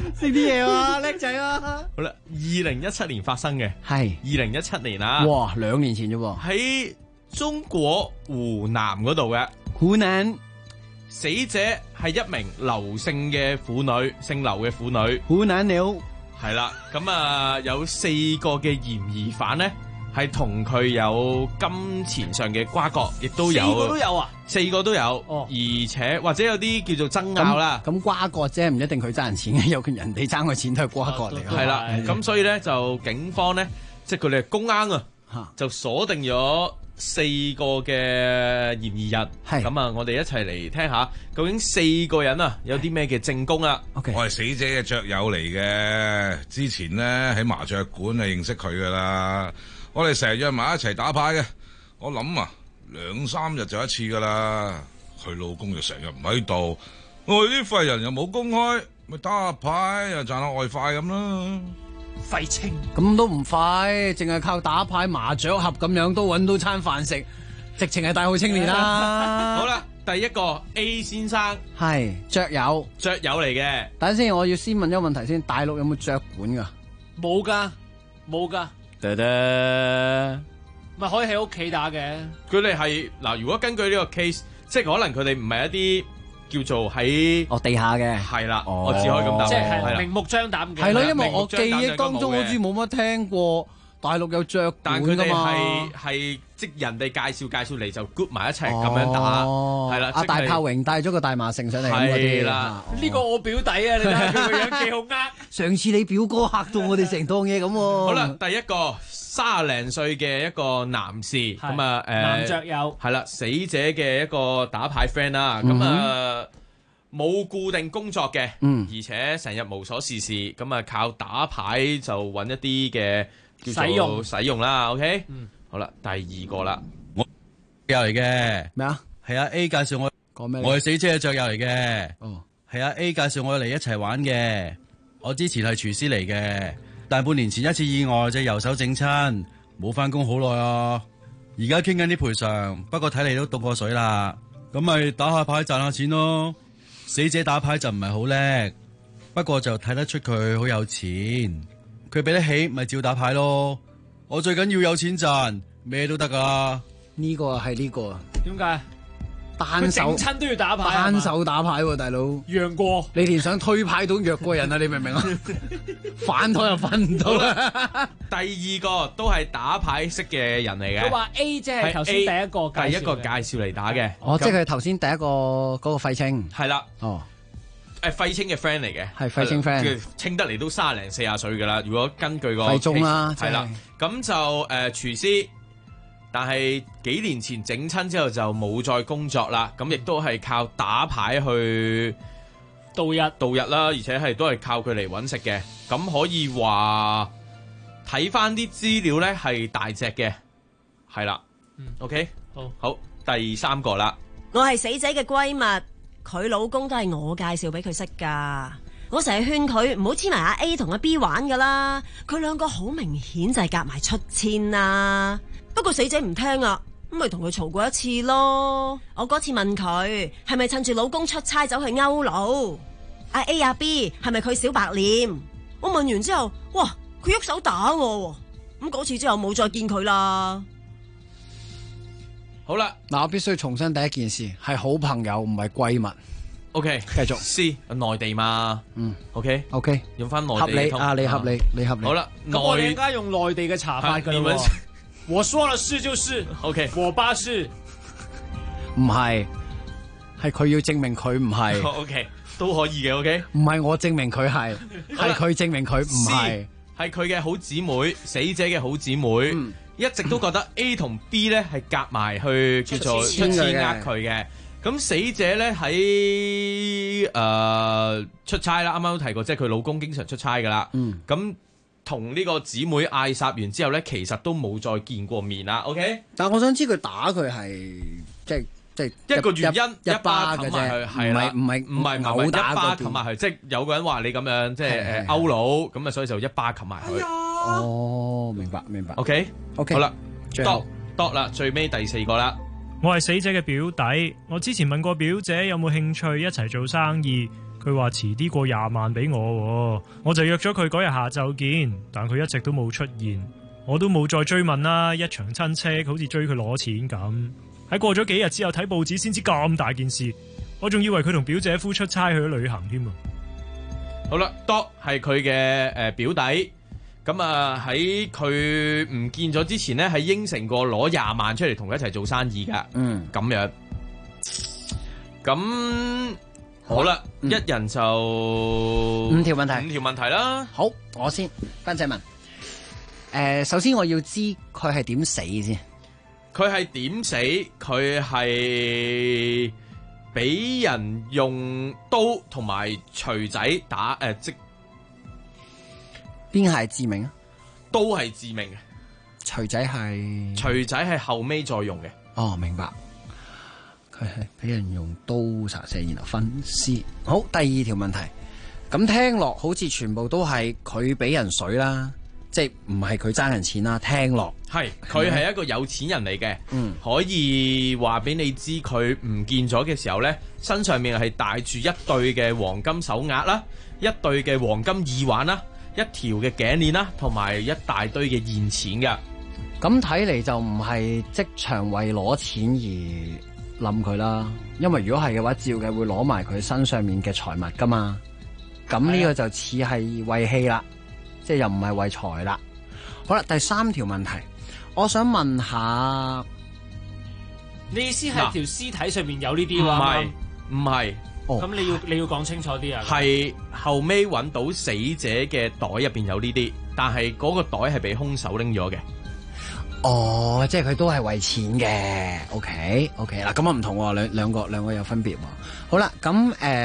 識啲嘢喎，叻仔啊！ 好啦，2017年發生嘅， 係 2017年啊， 哇，2年前啫喎， 喺中國湖南嗰度嘅湖南， 死者係一名劉姓嘅婦女，姓劉嘅婦女， 湖南了， 係啦，咁啊有4個嘅嫌疑犯咧。係同佢有金錢上嘅瓜葛，亦都有4個都有啊，4個都有，而且或者有啲叫做爭拗啦。 咁瓜葛啫，唔一定佢爭人錢嘅，有人哋爭佢錢都係瓜葛嚟。 係啦，咁所以咧就警方咧，即係佢哋公啱啊，就鎖定咗4個嘅嫌疑人。咁啊，我哋一齊嚟聽下，究竟4個人啊有啲咩嘅證供啊？ 我係死者嘅雀友嚟嘅，之前咧喺麻雀館啊認識佢噶啦。我哋成日約埋一齊打牌嘅，我諗啊2、3日就一次噶啦。佢老公就成日唔喺度，我哋啲廢人又冇公開，咪打下牌又賺下外快咁啦。 廢青咁都唔快，淨係靠打牌麻雀盒咁樣都揾到餐飯食，直情係大好青年啦。 好啦，第一個 A 先生係雀友嚟嘅。 等陣先，我要先問一個問題先，大陸有冇雀館噶？ 冇噶，冇噶。 咪可以喺屋企打嘅。 佢哋係嗱，如果根據呢個 case， 即係可能佢哋唔係一啲叫做喺地下嘅， 係啦，我只可以咁答， 即係明目張膽嘅。 係咯，因為我記憶當中好似冇乜聽過大陸有雀館㗎嘛。但佢哋係即人哋介紹嚟就 group 埋一齊咁樣打，係啦。 阿大炮榮帶咗個大麻繩上嚟咁嗰啲啦。 呢個我表弟啊，你睇下佢個樣幾好呃。 上次你表哥嚇到我哋成檔嘢咁喎。 好啦，第一個30零歲嘅一個男士，咁啊男雀友係啦，死者嘅一個打牌 friend 啦，咁啊冇固定工作嘅，而且成日無所事事，咁啊靠打牌就揾一啲嘅叫做使用啦。OK，好啦，第2個啦， 我友嚟嘅咩啊？ 係啊 A 介紹我講咩？ 我係死者嘅雀友嚟嘅。 哦， 係啊 A 介紹我嚟一齊玩嘅。我之前係廚師嚟嘅，但半年前一次意外隻右手整親，冇翻工好耐啊。而家傾緊啲賠償，不過睇嚟都凍過水啦。咁咪打下牌賺下錢咯。死者打牌就唔係好叻，不過就睇得出佢好有錢。佢俾得起咪照打牌咯。我最緊要有錢賺，咩都得噶。 呢個係呢個， 點解？ 單手整親都要打牌， 單手打牌喎，大佬。 讓過你連想推牌都弱過人啊！你明唔明啊？反台又瞓唔到啦。 第2個都係打牌識嘅人嚟嘅。 佢話 A 即係頭先第一個介紹嚟打嘅。 哦，即係佢頭先第一個嗰個廢青。 係啦。 哦。 廢青嘅 friend 嚟嘅。 係廢青 friend。 清得嚟都30零40歲噶啦。如果根據個廢中啦， 係啦。咁就廚師。但係幾年前整親之後就冇再工作啦，咁亦都係靠打牌去度日啦，而且係都係靠佢嚟揾食嘅。咁可以話睇翻啲資料咧係大隻嘅，係啦。OK，好，第3個啦。 我係死者嘅閨蜜，佢老公都係我介紹俾佢識噶。我成日勸佢唔好黐埋阿 A 同阿 B 玩噶啦，佢兩個好明顯就係夾埋出千啦。不過死者唔聽啊，咁咪同佢嘈過一次咯。我嗰次問佢係咪趁住老公出差走去勾佬，阿 A 阿 B 係咪佢小白臉？我問完之後，哇，佢喐手打我，咁嗰次之後冇再見佢啦。 好啦， 嗱，我必須重申第一件事係好朋友，唔係閨蜜。 OK， 繼續。 C 內地嘛，OK，用翻內地合理啊，你合理。 好啦， 咁我哋而家用內地嘅查法噶啦。我說了是就是 ，OK， 我爸是， 唔係，係佢要證明佢唔係 ，OK，都可以嘅，OK， 唔係我證明佢係，係佢證明佢唔係， 係佢嘅好姊妹，死者嘅好姊妹，一直都覺得 A 同 B 咧係夾埋去叫做出錢呃佢嘅，咁死者咧喺出差啦，啱啱都提過，即係佢老公經常出差噶啦，咁。同呢個姊妹嗌霎完之後咧，其實都冇再見過面啦。OK， 但係我想知佢打佢係即係一個原因， 一巴嘅啫， 係啦， 唔係毆打一巴冚埋佢，即係有個人話你咁樣即係勾佬，咁啊所以就一巴冚埋佢。 哦，明白。 OK，好啦，多啦，最尾第4個啦。 我係死者嘅表弟，我之前問過表姐有冇興趣一齊做生意。 佢話遲啲過20萬俾我喎，我就約咗佢嗰日下晝見，但佢一直都冇出現，我都冇再追問啦。一場親戚好似追佢攞錢咁，喺過咗幾日之後睇報紙先知咁大件事，我仲以為佢同表姐夫出差去咗旅行添啊。 好啦，Doc係佢嘅表弟。咁啊喺佢唔見咗之前咧，係應承過攞20萬出嚟同佢一齊做生意噶。咁樣。咁好啦，一人就 5條問題。 5條問題啦。 好，我先，斌仔問。首先我要知佢係點死先。 佢係點死？佢係俾人用刀同埋錘仔打即。 邊係致命啊？ 刀係致命嘅， 錘仔係後尾再用嘅。 哦，明白。佢係俾人用刀殺死，然後分屍。好，第2條問題。咁聽落好似全部都係佢俾人水啦，即係唔係佢爭人錢啦？聽落係佢係一個有錢人嚟嘅，可以話俾你知佢唔見咗嘅時候呢，身上面係帶住一對嘅黃金手鐲啦，一對嘅黃金耳環啦。一條嘅頸鏈啦，同埋一大堆嘅現錢噶。 咁睇嚟就唔係即場為攞錢而冧佢啦，因為如果係嘅話，照嘅會攞埋佢身上面嘅財物噶嘛。咁呢個就似係為氣啦，即係又唔係為財啦。好啦，第3條問題，我想問下， 你意思係條屍體上面有呢啲話？ 唔係。 咁你要講清楚啲啊！ 係後尾揾到死者嘅袋入邊有呢啲，但係嗰個袋係俾兇手拎咗嘅。 哦，即係佢都係為錢嘅。OK，嗱，咁啊唔同喎，兩個有分別喎。好啦，咁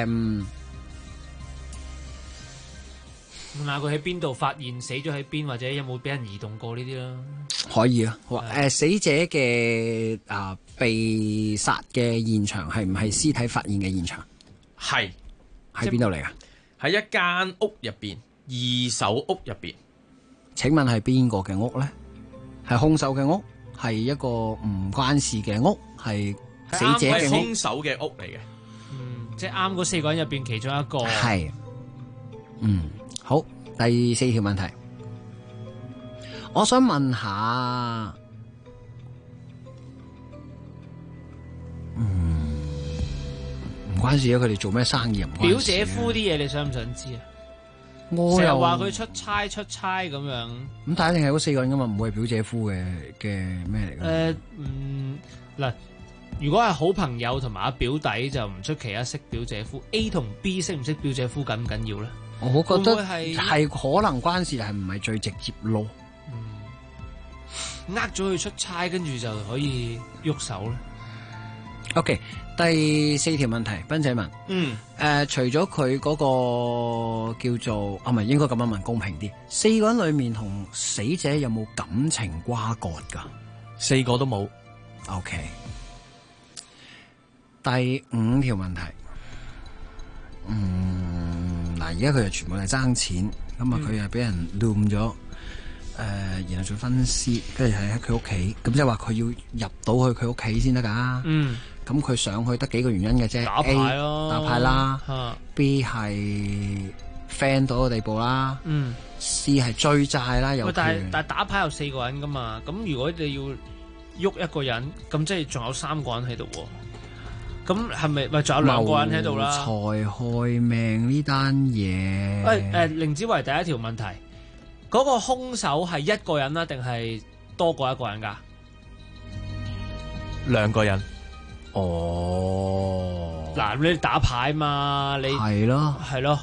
問下佢喺邊度發現死咗喺邊，或者有冇俾人移動過呢啲啦？ 可以啊。好啊。死者嘅被殺嘅現場係唔係屍體發現嘅現場？ 係喺邊度嚟啊？ 喺一間屋入邊，2手屋入邊。 請問係邊個嘅屋咧？係兇手嘅屋，係一個唔關事嘅屋，係死者嘅屋。 兇手嘅屋嚟嘅。 即係啱嗰4個人入邊其中一個。 係。好，第4條問題，我想問下。唔關事啊！佢哋做咩生意唔關事。 表姐夫啲嘢你想唔想知啊？我又話佢出差咁樣。 咁但係一定係嗰4個人噶嘛，唔會係表姐夫嘅咩嚟嘅？ 嗱，如果係好朋友同埋阿表弟就唔出奇啊，識表姐夫。A 同 B 識唔識表姐夫緊唔緊要咧？ 我覺得係可能關事，係唔係最直接咯？ 呃咗佢出差，跟住就可以喐手咧。 OK， 第4條問題，斌仔問，除咗佢嗰個叫做唔係應該咁樣問公平啲，4個人裏面同死者有冇感情瓜葛噶 ？4個都冇。 OK， 第5條問題，嗱，而家佢就全部係爭錢，咁啊佢又俾人亂咗，然後做分屍，跟住係喺佢屋企，咁即係話佢要入到去佢屋企先得噶。咁佢上去得幾個原因嘅啫， 打牌咯， 打牌啦，B 係 friend 到嘅地步啦，C 係追債啦，有權。 但係打牌有4個人噶嘛，咁如果你要喐一個人，咁即係仲有3個人喺度喎，咁係咪仲有2個人喺度啦？ 謀財害命呢單嘢。 凌子維第1條問題，嗰個兇手係1個人啦，定係多過1個人噶 ？2個人。 嗱，你打牌嘛，你係咯。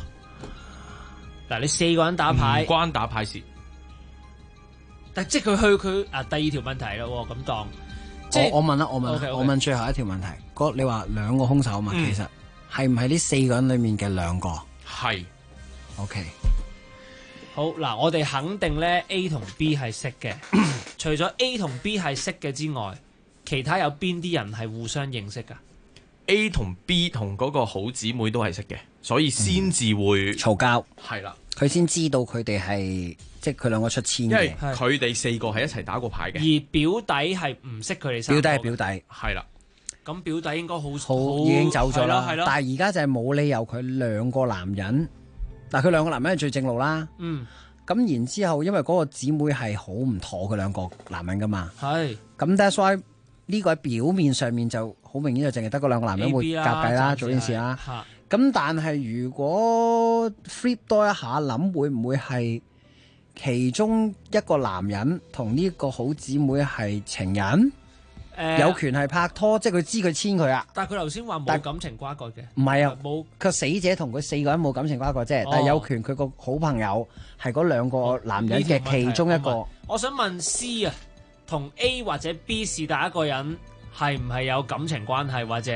嗱，你4個人打牌， 唔關打牌事。 但即係佢第2條問題咯，咁當。 我問啦，我問最後1條問題。你話2個兇手嘛，其實係唔係呢4個人裏面嘅2個？ 係。 OK。 好，嗱，我哋肯定咧 A 同 B 係識嘅。除咗 A 同 B 係識嘅之外，其他有邊啲人係互相認識噶 ？A 同 B 同嗰個好姊妹都係識嘅，所以先至會嘈交。 係啦， 佢先知道佢哋係即係佢2個出千嘅， 因為佢哋4個係一齊打過牌嘅。 而表弟係唔識佢哋3個。 表弟係表弟， 係啦。 咁表弟應該好已經走咗啦。 係咯。 但係而家就係冇理由佢兩個男人，但佢兩個男人係最正路啦。咁然之後，因為嗰個姊妹係好唔妥佢兩個男人噶嘛。 係。 咁 that's why 呢個喺表面上面就好明顯就淨係得嗰兩個男人會夾計啦，做件事啦。咁但係如果 flip 多一下諗，會唔會係其中一個男人同呢個好姊妹係情人？有權係拍拖，即係佢知佢簽佢啊。 但係佢頭先話冇感情瓜葛嘅。 唔係啊， 冇。 佢死者同佢4個人冇感情瓜葛啫，但係有權佢個好朋友係嗰兩個男人嘅其中一個。 我想問 C 啊，同 A 或者 B 是但一個人係唔係有感情關係，或者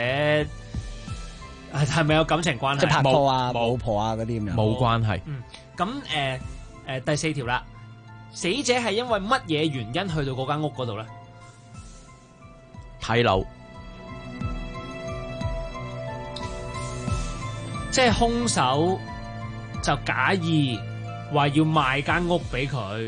係咪有感情關係？ 即係拍拖啊、老婆啊嗰啲咁樣。 冇關係。 咁第4條啦，死者係因為乜嘢原因去到嗰間屋嗰度咧？ 睇樓， 即係兇手就假意話要賣間屋俾佢。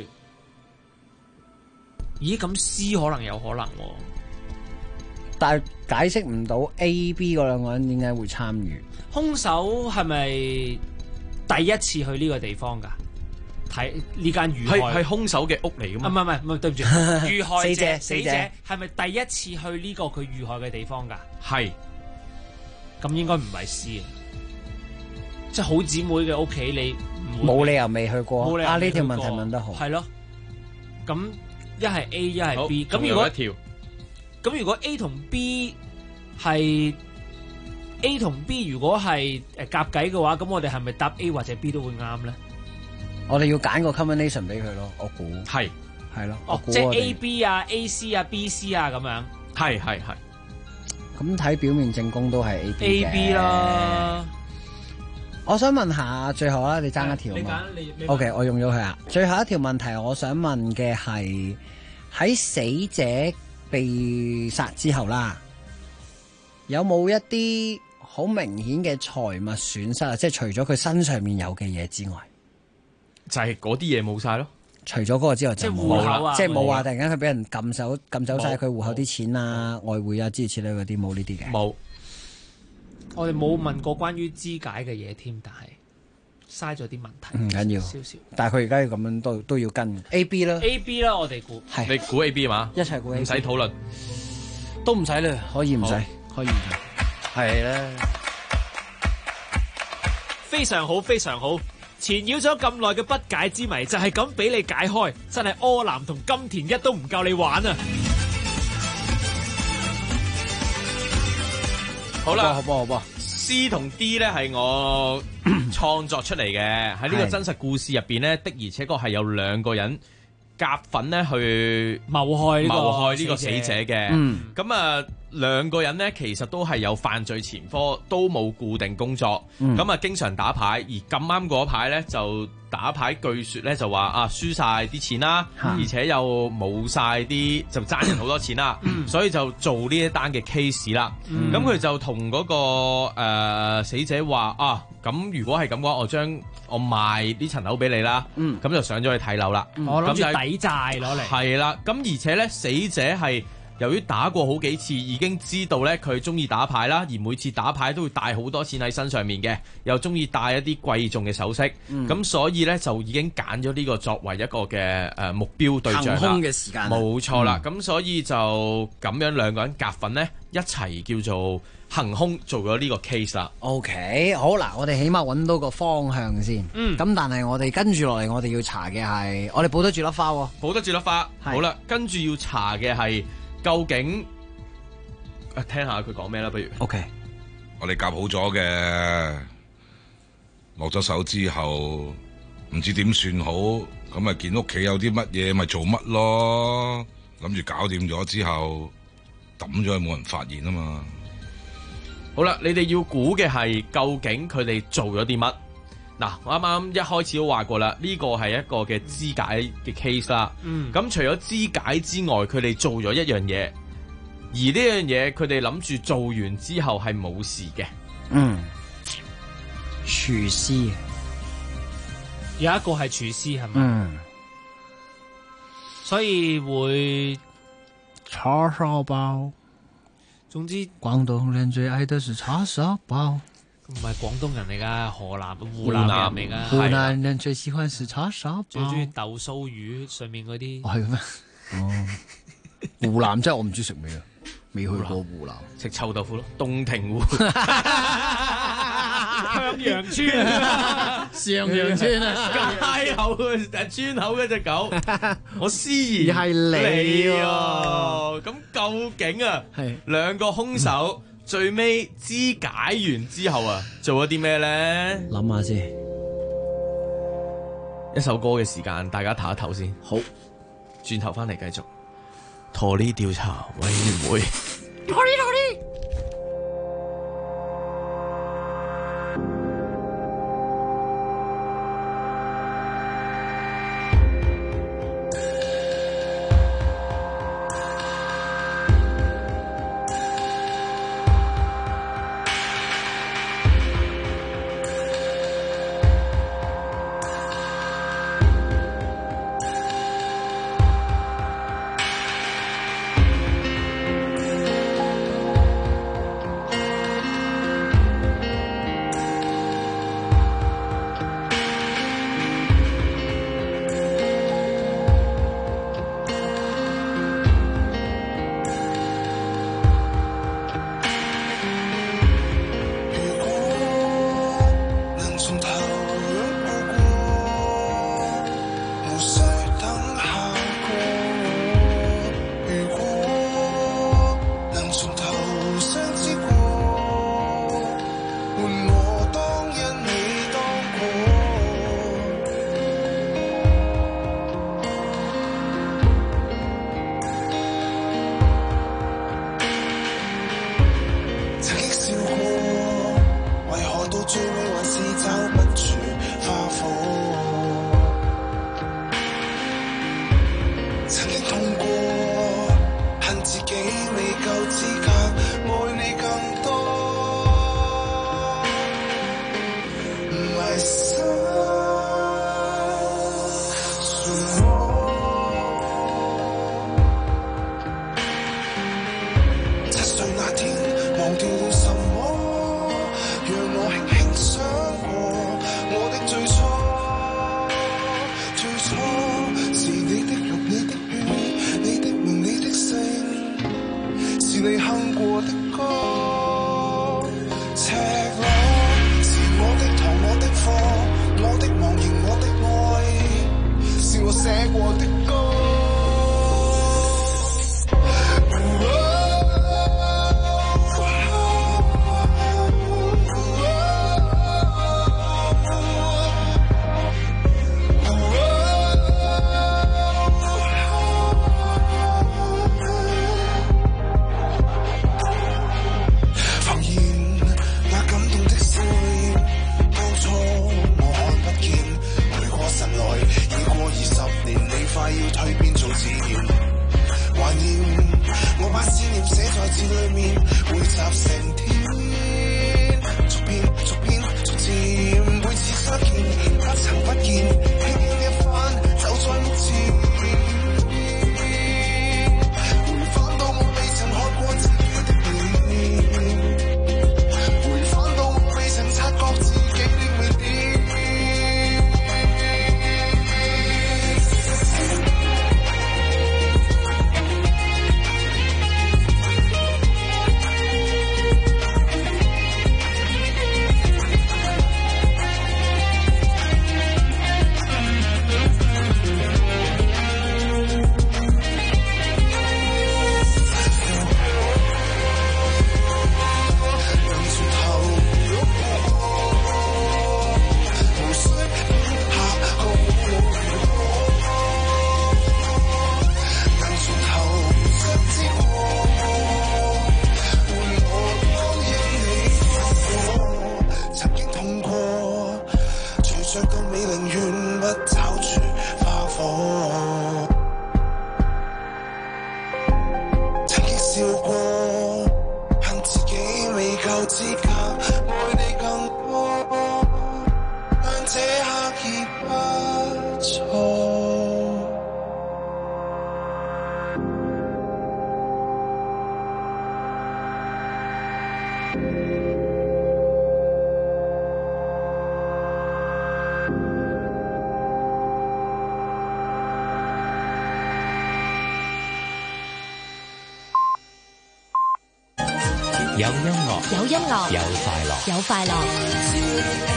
咦，咁 C 可能有可能喎， 但係解釋唔到 A、B 嗰兩個人點解會參與。 兇手係咪第一次去呢個地方㗎？睇呢間遇害係兇手嘅屋嚟㗎嘛？ 唔係，對唔住，遇害者死者係咪第一次去呢個佢遇害嘅地方㗎？ 係， 咁應該唔係 C，即係好姊妹嘅屋企，你冇理由未去過。 冇理由未去過。 呢條問題問得好。 係咯，咁一係 A 一係 B，咁如果 A 同 B 係 A 同 B 如果係夾計嘅話，咁我哋係咪答 A 或者 B 都會啱咧？ 我哋要揀個 combination 俾佢咯，我估係咯， 即係 A B 啊、A C 啊、B C 啊咁樣。 係。 咁睇表面證供都係 A B 啦。 我想問下最後啦，你爭一條嘛？OK， 我用咗佢啊。最後一條問題，我想問嘅係喺死者被殺之後啦，有冇一啲好明顯嘅財物損失啊？即係除咗佢身上面有嘅嘢之外。 就係嗰啲嘢冇晒咯， 除咗嗰個之後就冇啦，即係冇話突然間佢俾人撳走晒佢戶口啲錢啊、外匯啊諸如此類嗰啲，冇呢啲嘅。 冇， 我哋冇問過關於肢解嘅嘢添，但係嘥咗啲問題。 唔緊要， 少少。 但係佢而家要咁樣都要跟 A、B 啦。 A、B 啦，我哋估係你估 A、B 嘛？ 一齊估 A， 唔使討論， 都唔使啦，可以唔使，可以唔使，係啦。 非常好，非常好。纏繞咗咁耐嘅不解之謎就係咁俾你解開，真係柯南同金田一都唔夠你玩啊！ 好啦， 好噃 C 同 D 咧係我創作出嚟嘅，喺呢個真實故事入邊咧，的而且確係有兩個人夾份咧去謀害呢個死者嘅。咁啊，兩個人咧其實都係有犯罪前科，都冇固定工作，咁啊經常打牌，而咁啱嗰排咧就打牌，據說咧就話啊輸晒啲錢啦，而且又冇晒啲就爭人好多錢啦，所以就做呢一單嘅 case 啦。咁佢就同嗰個死者話啊，咁如果係咁嘅話，我賣呢層樓俾你啦，咁就上咗去睇樓啦。 我諗住抵債攞嚟。 係啦，咁而且咧死者係由於打過好幾次，已經知道咧佢中意打牌啦，而每次打牌都會帶好多錢喺身上面嘅，又中意帶一啲貴重嘅首飾，咁所以咧就已經揀咗呢個作為一個嘅目標對象啦。 行兇嘅時間， 冇錯啦。咁所以就咁樣兩個人夾份咧，一齊叫做行兇做咗呢個 case 啦。 OK， 好嗱，我哋起碼揾到個方向先。咁但係我哋跟住落嚟，我哋要查嘅係，我哋補得住粒花喎。 補得住粒花。好啦，跟住要查嘅係究竟，聽下佢講咩啦，不如。 OK， 我哋夾好咗嘅，落咗手之後唔知點算好，咁咪見屋企有啲乜嘢咪做乜咯，諗住搞掂咗之後抌咗去冇人發現啊嘛。 好啦，你哋要估嘅係究竟佢哋做咗啲乜？嗱，我啱啱一開始都話過啦，呢個係一個嘅肢解嘅 case 啦。咁除咗肢解之外，佢哋做咗一樣嘢，而呢樣嘢佢哋諗住做完之後係冇事嘅。 廚師有一個係廚師係咪？所以會叉燒包。 總之， 廣東人最愛的是叉燒包。 唔係廣東人嚟㗎，湖南人嚟㗎。 湖南人最喜歡是叉燒包， 最中意豆酥魚上面嗰啲。 係咩？哦，湖南真係我唔知食咩啊，未去過湖南。 食臭豆腐咯，洞庭湖。 向陽村， 上陽村啊！ 街口村口嗰隻狗，我思疑係你喎。咁究竟啊，兩個兇手最尾肢解完之後啊，做咗啲咩咧？ 諗下先。 一首歌嘅時間，大家唞一唞先。好，轉頭翻嚟繼續。陀呢調查委員會。 陀呢。 有音樂， 有音樂， 有快樂， 有快樂。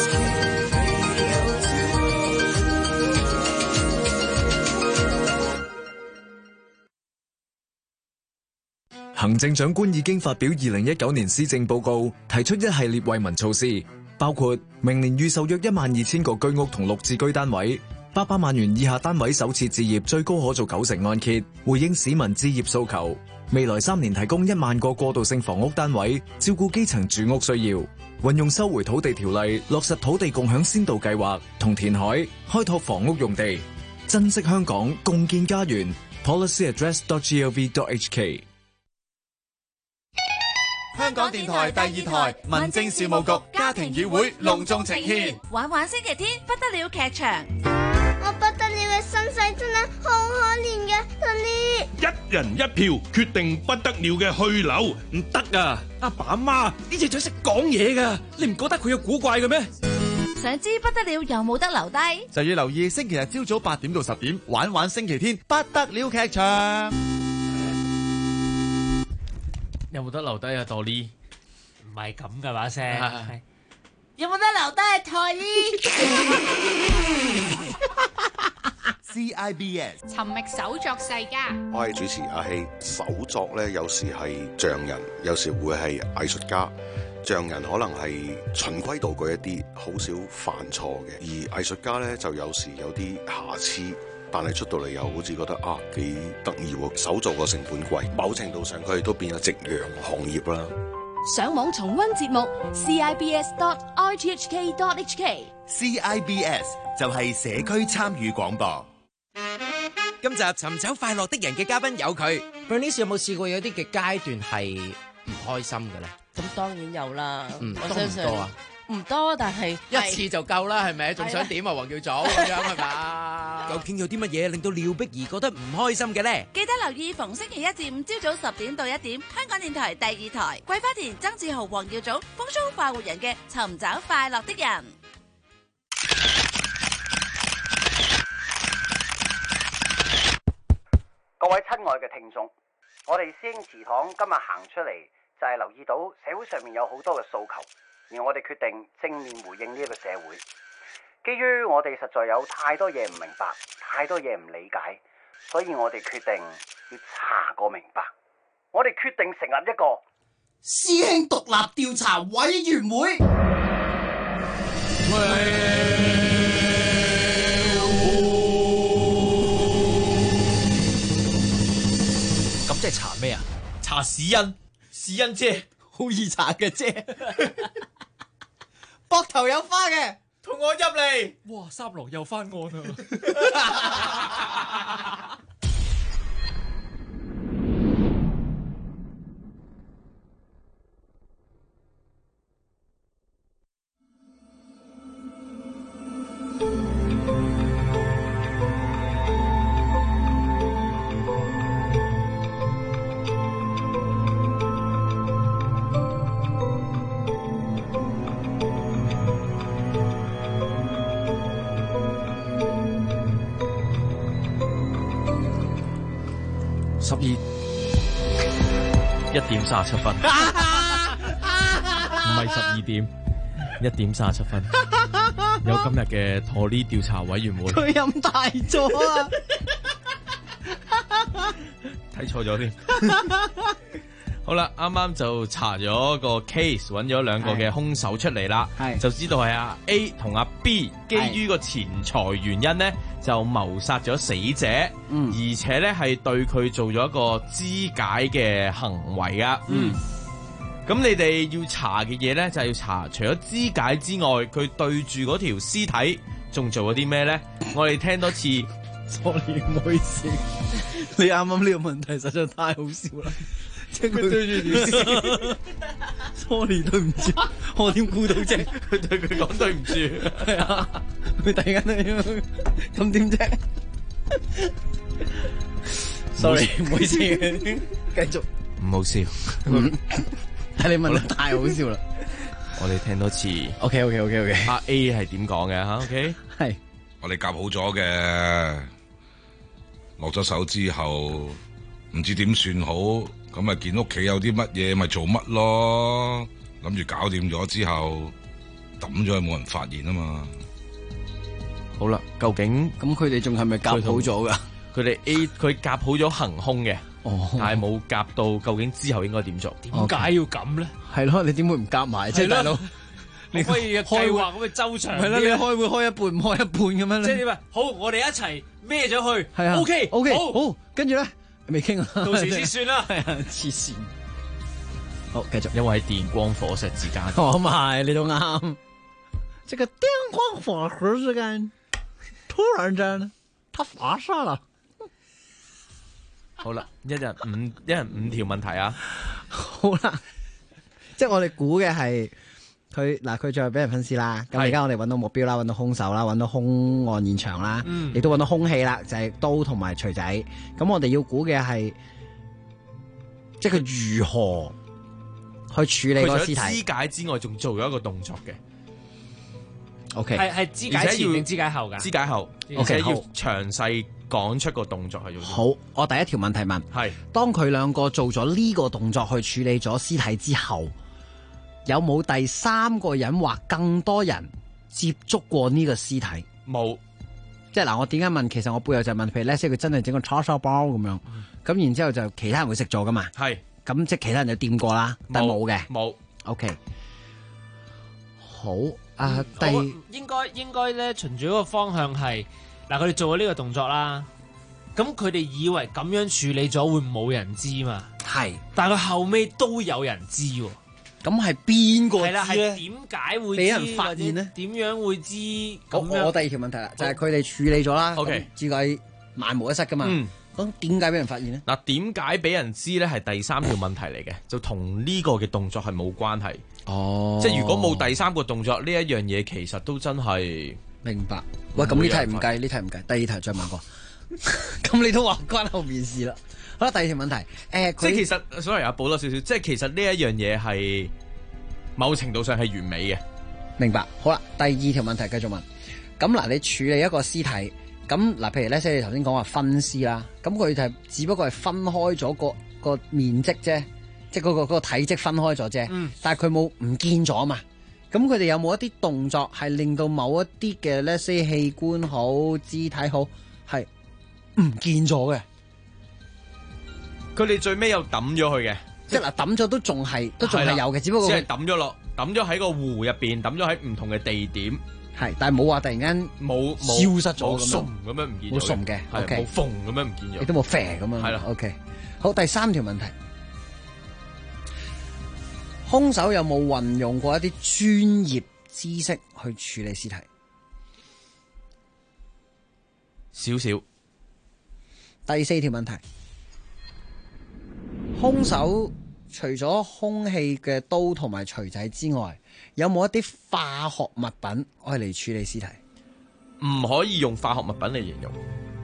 行政長官已經發表2019年施政報告，提出一系列惠民措施，包括明年預售約12000個居屋同綠置居單位，800萬元以下單位首次置業最高可做90%按揭，回應市民置業訴求。未來3年提供1萬個過渡性房屋單位，照顧基層住屋需要。運用收回土地條例，落實土地共享先導計劃，同填海開拓房屋用地，珍惜香港，共建家園。policyaddress.gov.hk。 香港電台第2台民政事務局家庭議會隆重呈獻玩玩星期天不得了劇場。 我不得了嘅身世真係好可憐嘅 Tony。 一人一票決定不得了嘅去留，唔得啊！阿爸阿媽呢隻仔識講嘢噶，你唔覺得佢有古怪嘅咩？ 想知不得了有冇得留低？ 就要留意星期日朝早8點到10點玩玩星期天不得了劇場。 有冇得留低啊 Dolly？ 唔係咁嘅把聲。 有冇得留低啊 Tolly？CIBS 尋覓手作世家。 我係主持阿希。手作咧，有時係匠人，有時會係藝術家。匠人可能係循規蹈矩一啲，好少犯錯嘅；而藝術家咧就有時有啲瑕疵，但係出到嚟又好似覺得啊幾得意喎。手作個成本貴，某程度上佢哋都變咗夕陽行業啦。 上網重溫節目 CIBS.RTHK.HK。 CIBS 就係社區參與廣播。 今集尋找快樂的人嘅嘉賓有佢。Bernice 有冇試過有啲嘅階段係唔開心嘅咧？ 咁當然有啦，我多相信唔多啊？ 唔多，但係一次就夠啦，係咪？仲想點啊，黃耀祖咁樣係嘛？究竟有啲乜嘢令到廖碧兒覺得唔開心嘅咧？ 記得留意逢星期1至5朝早10點到1點，香港電台第2台桂花田、曾志豪、黃耀祖、風騷快活人嘅尋找快樂的人。 各位親愛嘅聽眾，我哋師兄祠堂今日行出嚟，就係留意到社會上面有好多嘅訴求，而我哋決定正面回應呢一個社會。基於我哋實在有太多嘢唔明白，太多嘢唔理解，所以我哋決定要查個明白。我哋決定成立一個師兄獨立調查委員會。 咁即係查咩啊？查史恩姐， 好易查嘅啫。膊頭有花嘅， 同我入嚟。 哇，三郎又翻案啦！ 1:37，唔係12點，1:37。有今日嘅陀呢調查委員會。 佢飲大咗啊！ 睇錯咗添。好啦，啱啱就查咗個 case， 揾咗2個嘅兇手出嚟啦，就知道係阿 A 同阿 B 基於個錢財原因呢，就謀殺咗死者，而且呢係對佢做咗一個肢解嘅行為啊。咁你哋要查嘅嘢呢，就係要查除咗肢解之外，佢對住嗰條屍體仲做咗啲咩呢？我哋聽多次。 Sorry， 唔好意思，你啱啱呢個問題實在太好笑啦！即係佢對住條屍，sorry， 對唔住，我點估到啫？ 佢對佢講對唔住， 係啊，佢突然間咁點啫？sorry， 唔好意思，繼續， 唔好笑。 但係你問得太好笑啦。 我哋聽多次。 OK。 阿 A 係點講嘅吓 ？OK， 係我哋夾好咗嘅，落咗手之後唔知點算好，咁咪見屋企有啲乜嘢咪做乜咯，諗住搞掂咗之後抌咗去冇人發現啊嘛。 好啦，究竟咁佢哋仲係咪夾好咗噶？ 佢哋 A 佢夾好咗行兇嘅，但係冇夾到究竟之後應該點做？ 點解要咁咧？ 係咯，你點會唔夾埋啫，大佬？ 你可以計劃咁去周長啲。 係啦，你開會開一半唔開一半咁樣咧。 即係點啊？好，我哋一齊孭咗去。 係啊 OK， 好，跟住咧未傾啊， 到時先算啦。 係啊，黐線。好，繼續。 因為係電光火石之間。 哦，唔係，你都啱。這個電光火石之間，突然間，它發射啦。 好啦，一人五條問題啊。 好啦，即係我哋估嘅係佢最後俾人分屍啦。咁而家我哋揾到目標啦，揾到兇手啦，揾到兇案現場啦，亦都揾到兇器啦，就係刀同埋錘仔。咁我哋要估嘅係，即係佢如何去處理個屍體。 佢除咗肢解之外，仲做咗一個動作嘅。 OK， 係肢解前定肢解後㗎？ 肢解後，而且要詳細講出個動作係做。 好，我第一條問題問係：當佢兩個做咗呢個動作去處理咗屍體之後，有冇第三個人或更多人接觸過呢個屍體？ 冇。 即係嗱，我點解問？其實我背後就問，譬如咧，即係佢真係整個叉燒包咁樣，咁然之後就其他人會食咗噶嘛？ 係。 咁即係其他人就掂過啦，但係冇嘅。 冇。 OK。好。 應該咧，循住嗰個方向係嗱，佢哋做咗呢個動作啦，咁佢哋以為咁樣處理咗會冇人知嘛？ 係， 但係佢後尾都有人知喎。 咁係邊個知咧？ 係啦，係點解會俾人發現咧？ 點樣會知？ 我第二條問題啦，就係佢哋處理咗啦。 OK， 自己萬無一失噶嘛。咁點解俾人發現咧？ 嗱，點解俾人知咧？係第三條問題嚟嘅，就同呢個嘅動作係冇關係。 哦， 即係如果冇第三個動作，呢一樣嘢其實都真係明白。喂，咁呢題唔計，呢題唔計，第二題再問過。咁你都話關後面事啦。好啦，第二條問題， 即係其實，sorry啊，補多少少，即係其實呢一樣嘢係某程度上係完美嘅。 明白。好啦，第二條問題繼續問。咁嗱，你處理一個屍體，咁嗱，譬如咧，即係你頭先講話分屍啦，咁佢就係只不過係分開咗個面積啫。即係嗰個體積分開咗啫，但係佢冇唔見咗嘛？咁佢哋有冇一啲動作係令到某一啲嘅呢些器官好、肢體好係唔見咗嘅？ 佢哋最尾又抌咗佢嘅， 即係嗱抌咗都仲係有嘅，只不過只係抌咗喺個湖入邊，抌咗喺唔同嘅地點， 係，但係冇話突然間冇消失咗咁樣唔見咗， 冇鬆嘅， 冇縫咁樣唔見咗， 亦都冇啡咁樣， 係啦 ，OK。好，第三條問題。兇手有冇運用過一啲專業知識去處理屍體？ 少少。 第四條問題，兇手除咗兇器嘅刀同埋錘仔之外，有冇一啲化學物品愛嚟處理屍體？ 唔可以用化學物品嚟形容。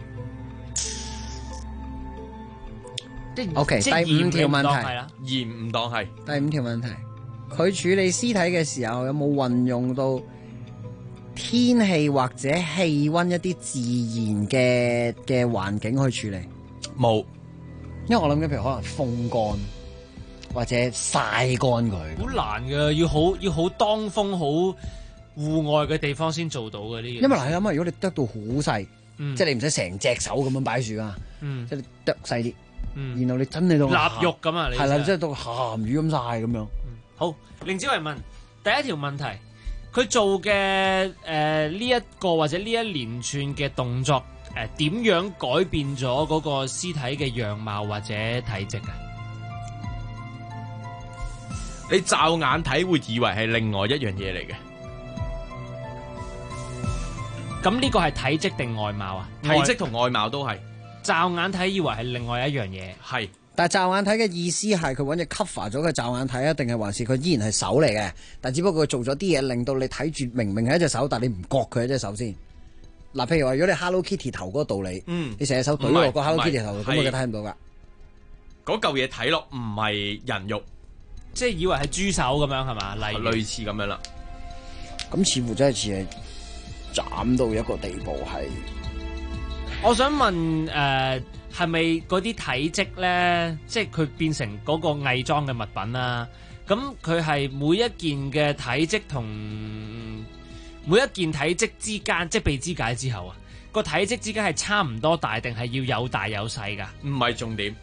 OK， 第五條問題， 鹽唔當係。 第五條問題，佢處理屍體嘅時候有冇運用到天氣或者氣溫一啲自然嘅環境去處理？ 冇， 因為我諗緊譬如可能風乾或者曬乾佢。 好難噶，要好當風好戶外嘅地方先做到嘅呢嘢。 因為嗱，你諗下，如果你剁到好細，即係你唔使成隻手咁樣擺住啊，即係你剁細啲。然後你真係到臘肉咁啊， 係啦，即係到鹹魚咁晒咁樣。 好，凌子維問第一條問題，佢做嘅呢一個或者呢一連串嘅動作，點樣改變咗嗰個屍體嘅樣貌或者體積啊？ 你驟眼睇會以為係另外一樣嘢嚟嘅。 咁呢個係體積定外貌啊？ 體積同外貌都係。 驟眼睇以為係另外一樣嘢， 係， 但係驟眼睇嘅意思係佢揾隻 cover 咗佢驟眼睇啊，定係還是佢依然係手嚟嘅？但只不過佢做咗啲嘢，令到你睇住明明係一隻手，但係你唔覺佢係一隻手先。嗱，譬如話如果你 Hello Kitty 頭嗰個道理，你成隻手舉落個 Hello Kitty 頭，咁我就睇唔到噶。 嗰嚿嘢睇落唔係人肉， 即係以為係豬手咁樣係嘛？ 類似咁樣啦。 咁似乎真係似係斬到一個地步係。 我想問係咪嗰啲體積咧，即係佢變成嗰個偽裝嘅物品啦？咁佢係每一件嘅體積同每一件體積之間，即係被肢解之後啊，個體積之間係差唔多大，定係要有大有細㗎？ 唔係重點。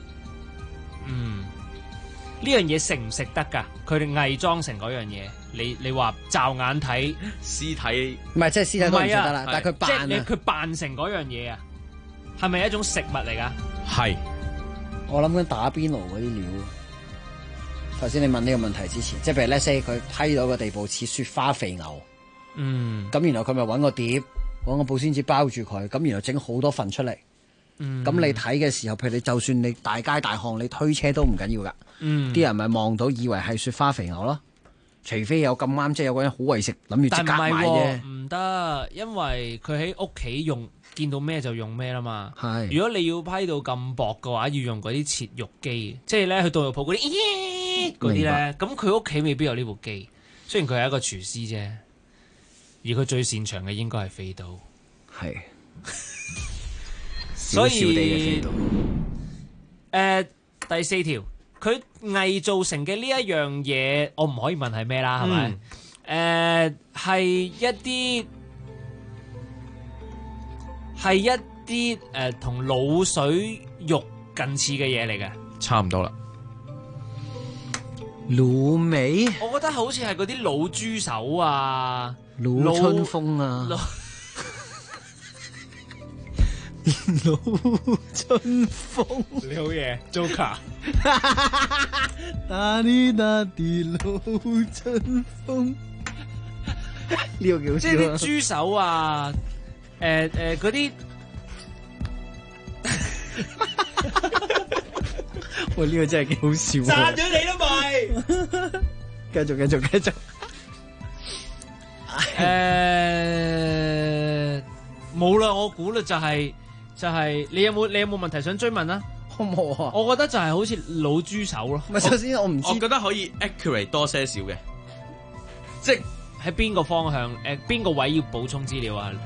呢樣嘢食唔食得㗎？佢哋偽裝成嗰樣嘢，你話驟眼睇屍體， 唔係即係屍體都唔食得啦，但係佢扮啊， 即係佢扮成嗰樣嘢啊，係咪一種食物嚟㗎？ 係。 我諗緊打邊爐嗰啲料。頭先你問呢個問題之前，即係譬如 let's say 佢批到個地步似雪花肥牛，咁然後佢咪揾個碟，揾個保鮮紙包住佢，咁然後整好多份出嚟。咁你睇嘅時候，譬如你就算你大街大巷，你推車都唔緊要噶。啲人咪望到以為係雪花肥牛咯。除非有咁啱，即係有個人好為食，諗住即刻買啫。 唔得，因為佢喺屋企用，見到咩就用咩啦嘛。 係。 如果你要批到咁薄嘅話，要用嗰啲切肉機，即係咧去到肉鋪嗰啲嗰啲咧，咁佢屋企未必有呢部機。雖然佢係一個廚師啫，而佢最擅長嘅應該係飛刀。 係。 所以，第4條，佢偽造成嘅呢一樣嘢，我唔可以問係咩啦，係咪？係一啲同滷水肉近似嘅嘢嚟嘅， 差唔多啦。 滷味， 我覺得好似係嗰啲滷豬手啊， 滷春風啊。老春風， 你好嘢 ，Joker。 打啲打啲老春風，呢個幾好笑啊！ 即係啲豬手啊，嗰啲， 喂，呢個真係幾好笑。 賺咗你都咪， 繼續。 冇啦，我估啦就係你有冇問題想追問啊？ 我冇啊。 我覺得就係好似老豬手咯。 唔係，首先我唔知。 我覺得可以 accurate 多些少嘅， 即係喺邊個方向？邊個位要補充資料啊？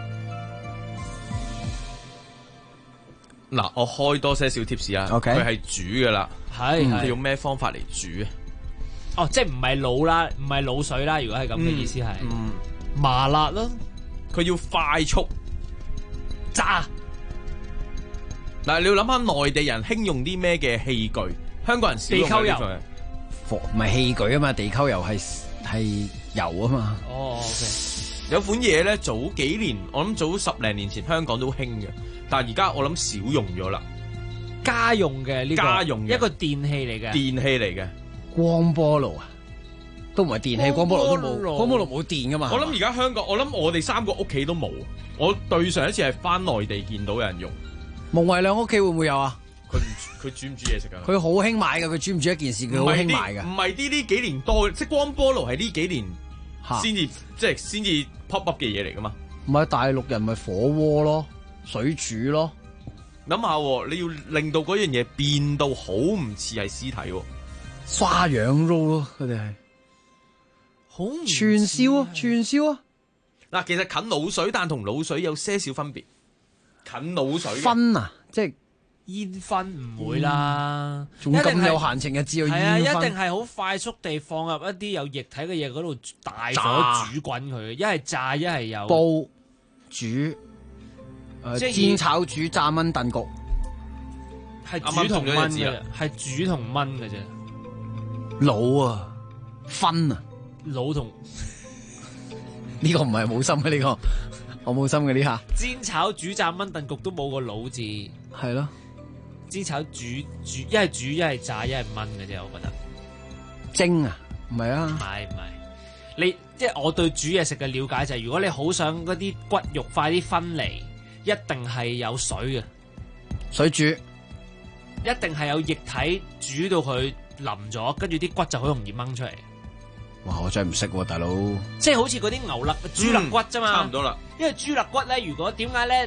嗱，我開多些少貼士啊。 OK， 佢係煮噶啦。 係用咩方法嚟煮啊？ 哦，即係唔係滷啦，唔係滷水啦。如果係咁嘅意思係，麻辣咯。 佢要快速炸。 嗱，你要諗下內地人興用啲咩嘅器具，香港人少用地溝油， 唔係器具啊嘛，地溝油係油啊嘛。 哦 ，OK。 有款嘢咧，早幾年我諗早10零年前香港都興嘅，但係而家我諗少用咗啦。 家用嘅呢個， 家用嘅一個電器嚟嘅， 電器嚟嘅光波爐啊，都唔係電器，光波爐都冇，光波爐冇電噶嘛。 我諗而家香港，我諗我哋3個屋企都冇。我對上一次係翻內地見到有人用。 蒙維亮屋企會唔會有啊？ 佢煮唔煮嘢食啊？ 佢好興買噶，佢煮唔煮一件事，佢好興買噶。 唔係呢幾年多，即係光波爐係呢幾年先至 pop up 嘅嘢嚟噶嘛？ 唔係大陸人咪火鍋咯，水煮咯。 諗下，你要令到嗰樣嘢變到好唔似係屍體， 花樣撈咯，佢哋係好串燒啊！ 嗱，其實近滷水蛋同滷水有些少分別。近滷水分啊，即係煙熏唔會啦， 仲咁有閒情逸致去煙熏， 一定係好快速地放入一啲有液體嘅嘢嗰度大火煮滾佢，一係炸一係有煲煮。煎炒煮炸炆燉焗， 係煮同炆嘅，係煮同炆嘅啫。 滷啊，分啊， 滷同呢個唔係冇心嘅呢個，我冇心嘅呢下。 煎炒煮炸炆燉焗都冇個滷字， 係咯。 煎炒煮一係煮一係炸一係炆嘅啫，我覺得。 蒸啊，唔係啊， 唔係，你即係我對煮嘢食嘅了解就係，如果你好想嗰啲骨肉快啲分離。一定係有水嘅， 水煮， 一定係有液體煮到佢腍咗，跟住啲骨就好容易掹出嚟。 哇！我真係唔識喎，大佬。 即係好似嗰啲牛肋、豬肋骨啫嘛， 差唔多啦。 因為豬肋骨咧，如果點解咧？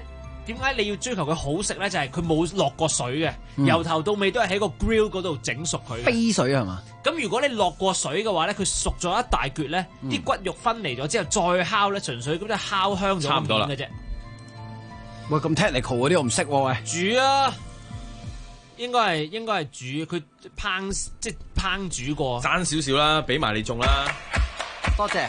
點解你要追求佢好食咧？就係佢冇落過水嘅，由頭到尾都係喺個 grill 嗰度整熟佢。 飛水係嘛？ 咁如果你落過水嘅話咧，佢熟咗一大橛咧，啲骨肉分離咗之後再烤咧，純粹咁就烤香咗個面嘅啫。 喂，咁 technical 嗰啲我唔識喎，喂。 煮啊，應該係煮，佢烹煮過。 爭少少啦，俾埋你中啦。 多謝。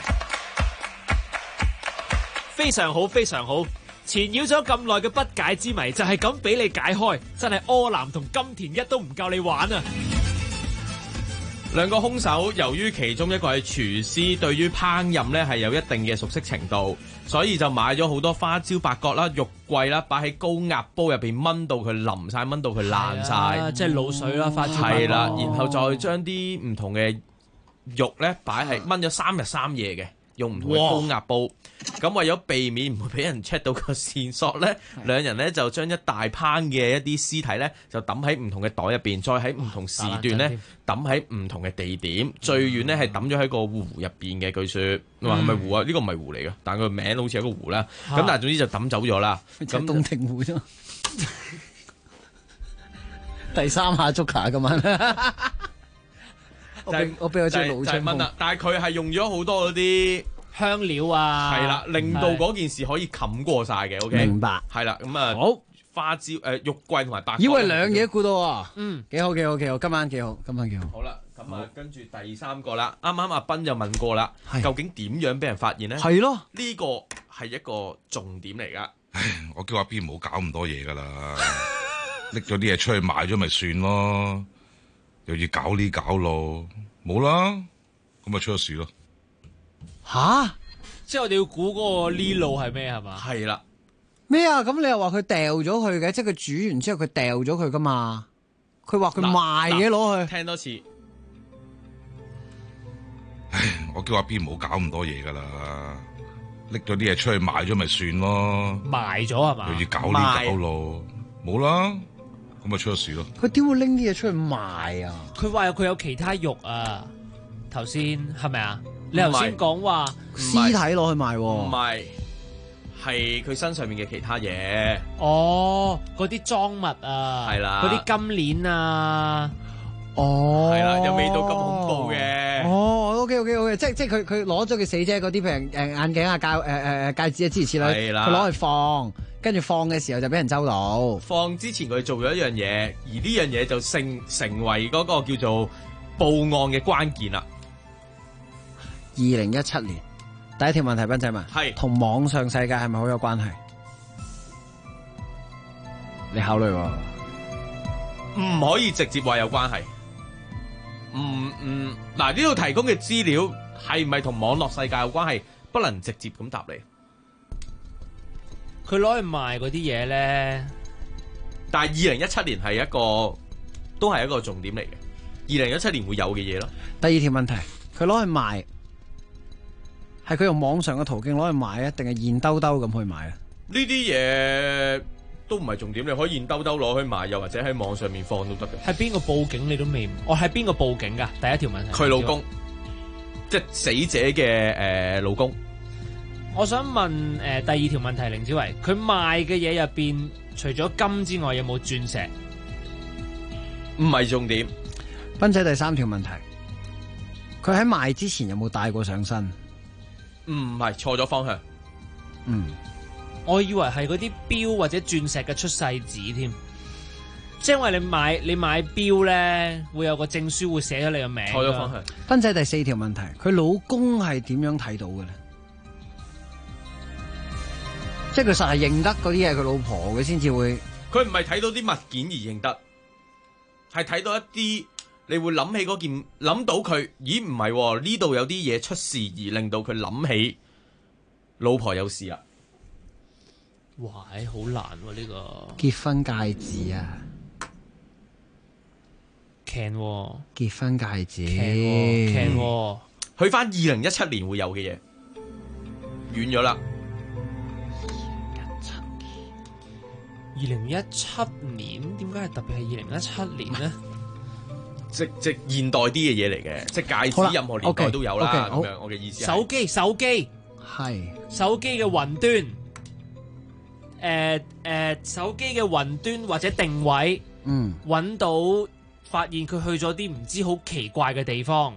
非常好，非常好。纏繞咗咁耐嘅不解之謎，就係咁俾你解開，真係柯南同金田一都唔夠你玩啊！ 兩個兇手由於其中一個係廚師，對於烹飪咧係有一定嘅熟悉程度，所以就買咗好多花椒、八角啦、肉桂啦，擺喺高壓煲入邊燜到佢腍晒，燜到佢爛晒， 即係滷水啦，花椒。 係啦，然後再將啲唔同嘅肉咧擺係燜咗3日3夜嘅。用唔同嘅高壓煲，咁為咗避免唔會俾人 check 到個線索咧，兩人咧就將一大烹嘅一啲屍體咧就抌喺唔同嘅袋入邊，再喺唔同時段咧抌喺唔同嘅地點，最遠咧係抌咗喺個湖入邊嘅。據説話係咪湖啊？呢個唔係湖嚟嘅，但係佢名好似係個湖啦。咁但係總之就抌走咗啦。 咁東庭湖啫。第3下捉卡咁樣。我俾我追老春風啦， 但係佢係用咗好多嗰啲香料啊， 係啦，令到嗰件事可以冚過晒嘅。OK， 明白， 係啦，咁啊， 好花椒肉桂同埋八角， 以為兩嘢估到喎，幾好，今晚幾好。 好啦，咁啊，跟住第3個啦，啱啱阿斌就問過啦，究竟點樣俾人發現咧？ 係咯， 呢個係一個重點嚟噶。 唉，我叫阿 B 唔好搞咁多嘢噶啦，拎咗啲嘢出去賣咗咪算咯。又要搞呢搞路，冇啦，咁咪出咗事咯。 吓？ 即係我哋要估嗰個呢路係咩係嘛？ 係啦。 咩啊？咁你又話佢掉咗佢嘅，即係佢煮完之後佢掉咗佢噶嘛？佢話佢賣嘅攞去。 聽多次。 唉，我叫阿 B 唔好搞咁多嘢噶啦，拎咗啲嘢出去賣咗咪算咯。 賣咗係嘛？ 又要搞呢搞路，冇啦。咁咪出咗事咯！ 佢點會拎啲嘢出去賣啊？ 佢話佢有其他肉啊，頭先係咪啊？你頭先講話屍體攞去賣喎， 唔係，係佢身上面嘅其他嘢。 哦，嗰啲贓物啊， 係啦， 嗰啲金鏈啊， 哦， 係啦，又未到咁恐怖嘅。 哦 ，OK， 即係佢攞咗佢死者嗰啲，譬如眼鏡啊、戒指啊諸如此類，佢攞去放。跟住放嘅時候就俾人周到。 放之前佢做咗一樣嘢，而呢樣嘢就成為嗰個叫做報案嘅關鍵啦。 2017年第一條問題，斌仔問係同網上世界係咪好有關係？你考慮喎， 唔可以直接話有關係。嗱，呢度提供嘅資料係唔係同網絡世界有關係？不能直接咁答你。 佢攞去賣嗰啲嘢咧， 但係2017年係都係一個重點嚟嘅。2017年會有嘅嘢咯。 第2條問題，佢攞去賣，係佢用網上嘅途徑攞去賣啊，定係現兜兜咁去賣啊？ 呢啲嘢都唔係重點，你可以現兜兜攞去賣，又或者喺網上面放都得嘅。 係邊個報警你都未？係邊個報警噶？第1條問題， 佢老公，即係死者嘅老公。 我想問第2條問題，凌子維，佢賣嘅嘢入邊，除咗金之外，有冇鑽石？ 唔係重點。 斌仔第3條問題，佢喺賣之前有冇帶過上身？ 唔係，錯咗方向。 我以為係嗰啲錶或者鑽石嘅出世紙添，即係因為你買錶咧，會有個證書會寫咗你個名。 錯咗方向。 斌仔第4條問題，佢老公係點樣睇到嘅咧？即係佢實係認得嗰啲係佢老婆嘅先至會。 佢唔係睇到啲物件而認得，係睇到一啲你會諗起嗰件，諗到佢，咦唔係呢度有啲嘢出事而令到佢諗起老婆有事啊！ 哇，好難喎呢個。 結婚戒指啊 ，can 結婚戒指 can 去翻2017年會有嘅嘢，遠咗啦。 2017年點解係特別係2017年呢？ 即現代啲嘅嘢嚟嘅，即戒指任何年代都有啦。咁樣我嘅意思係手機係手機嘅雲端手機嘅雲端或者定位，揾到發現佢去咗啲唔知好奇怪嘅地方，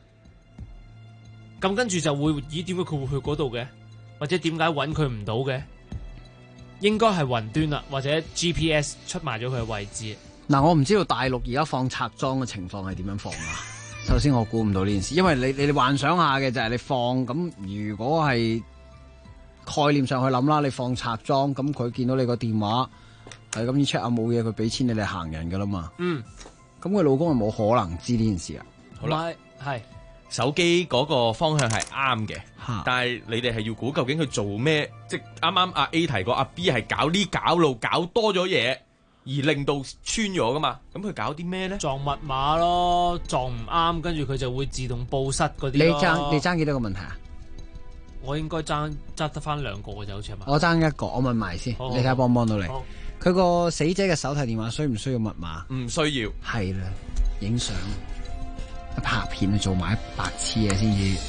咁跟住就會點解佢會去嗰度嘅？或者點解揾佢唔到嘅？應該係雲端啦，或者 GPS 出賣咗佢嘅位置。 嗱，我唔知道大陸而家放拆裝嘅情況係點樣放啊？首先我估唔到呢件事，因為你幻想下嘅就係你放咁，如果係概念上去諗啦，你放拆裝咁，佢見到你個電話係咁要 check 下冇嘢，佢俾錢你行人噶啦嘛。咁佢老公係冇可能知呢件事啊。 好啦， 係手機嗰個方向係啱嘅，但係你哋係要估究竟佢做咩？即係啱啱阿 A 提過，阿 B 係搞路搞多咗嘢，而令到穿咗噶嘛。咁佢搞啲咩咧？ 撞密碼咯，撞唔啱，跟住佢就會自動報失嗰啲。 你爭幾多個問題啊？ 我應該爭得翻2個嘅啫，好似係嘛？ 我爭1個，我問埋先，你睇下幫唔幫到你？佢個死者嘅手提電話需唔需要密碼？ 唔需要。 係啦，影相、拍片做埋白痴嘢先至。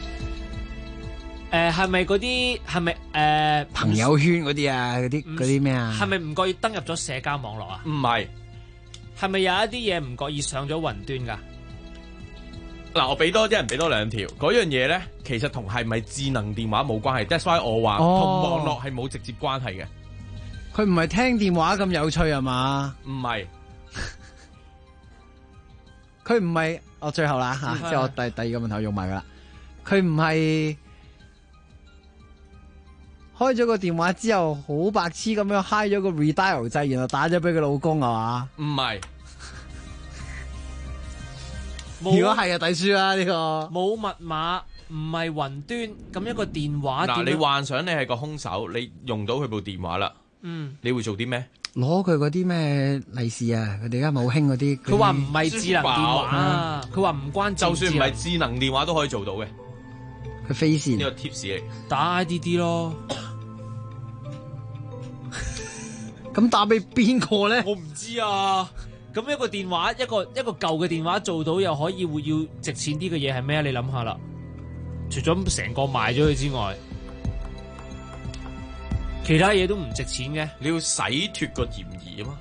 係咪嗰啲？係咪朋友圈嗰啲啊？嗰啲咩啊？ 係咪唔覺意登入咗社交網絡啊？ 唔係。 係咪有一啲嘢唔覺意上咗雲端㗎？ 嗱，我俾多2條，嗰樣嘢咧，其實同係咪智能電話冇關係。That's why 我話同網絡係冇直接關係嘅。 佢唔係聽電話咁有趣係嘛？ 唔係， 佢唔係。我最後啦吓，即係我第2個問題用埋噶啦。佢唔係開咗個電話之後，好白痴咁樣嗨咗個 redial 掣，然後打咗俾佢老公係嘛？ 唔係。 如果係啊，抵輸啦呢個。 冇密碼，唔係雲端，咁一個電話。 嗱，你幻想你係個兇手，你用到佢部電話啦，你會做啲咩？ 攞佢嗰啲咩利是啊？佢哋而家冇興嗰啲。 佢話唔係智能電話啊，佢話唔關。 就算唔係智能電話都可以做到嘅。 佢飛線。 呢個 tips 嚟。 打 IDD 咯。 咁打俾邊個咧？ 我唔知啊。咁一個電話，一個舊嘅電話做到又可以會要值錢啲嘅嘢係咩啊？你諗下啦，除咗成個賣咗佢之外，其他嘢都唔值錢嘅。 你要洗脫個嫌疑啊嘛。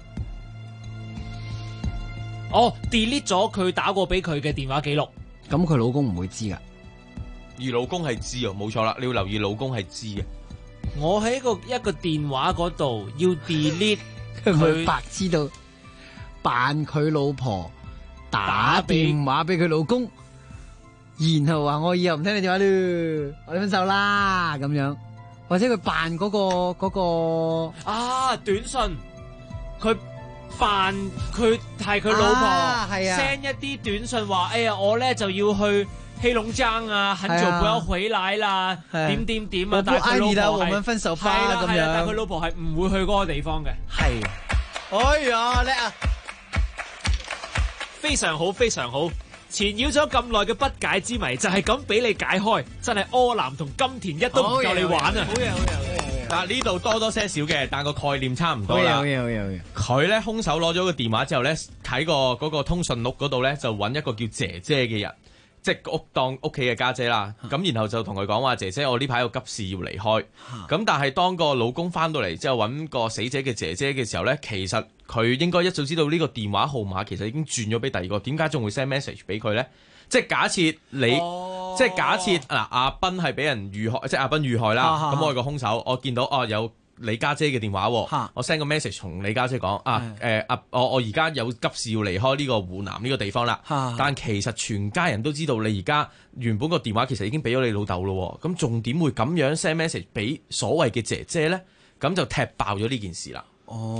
哦 delete 咗佢打過俾佢嘅電話記錄。 咁佢老公唔會知噶。 而老公係知啊，冇錯啦，你要留意老公係知嘅。 我喺一個電話嗰度要 delete 佢白知道。扮佢老婆打電話俾佢老公，然後話我以後唔聽你電話咯，我哋分手啦咁樣，或者佢扮嗰個短信，佢扮佢係佢老婆，send 一啲短信話，哎呀我咧就要去黑龍江啊，很久不要回來啦，點啊，但係佢老婆係我們分手吧咁樣，但係佢老婆係唔會去嗰個地方嘅， 係，哎呀叻啊！ 非常好，非常好！纏繞咗咁耐嘅不解之謎，就係咁俾你解開，真係柯南同金田一都唔夠你玩啊！ 好嘢，好嘢！嗱，呢度多些少嘅，但個概念差唔多啦。 好嘢！ 佢咧兇手攞咗個電話之後咧，喺嗰個通訊錄嗰度咧，就揾一個叫姐姐嘅人，即係當屋企嘅家姐啦。咁然後就同佢講話：姐姐，我呢排有急事要離開。咁但係當個老公翻到嚟之後揾個死者嘅姐姐嘅時候咧，其實佢應該一早知道呢個電話號碼其實已經轉咗俾第二個，點解仲會 send message 俾佢咧？即係假設即係假設嗱，阿斌係俾人遇害，即係阿斌遇害啦。咁我係個兇手，我見到有你家姐嘅電話，我 send 個 message 同你家姐講我而家有急事要離開呢個湖南呢個地方啦。但其實全家人都知道你而家原本個電話其實已經俾咗你老豆咯。咁重點會咁樣 send message 俾所謂嘅姐姐咧？咁就踢爆咗呢件事啦。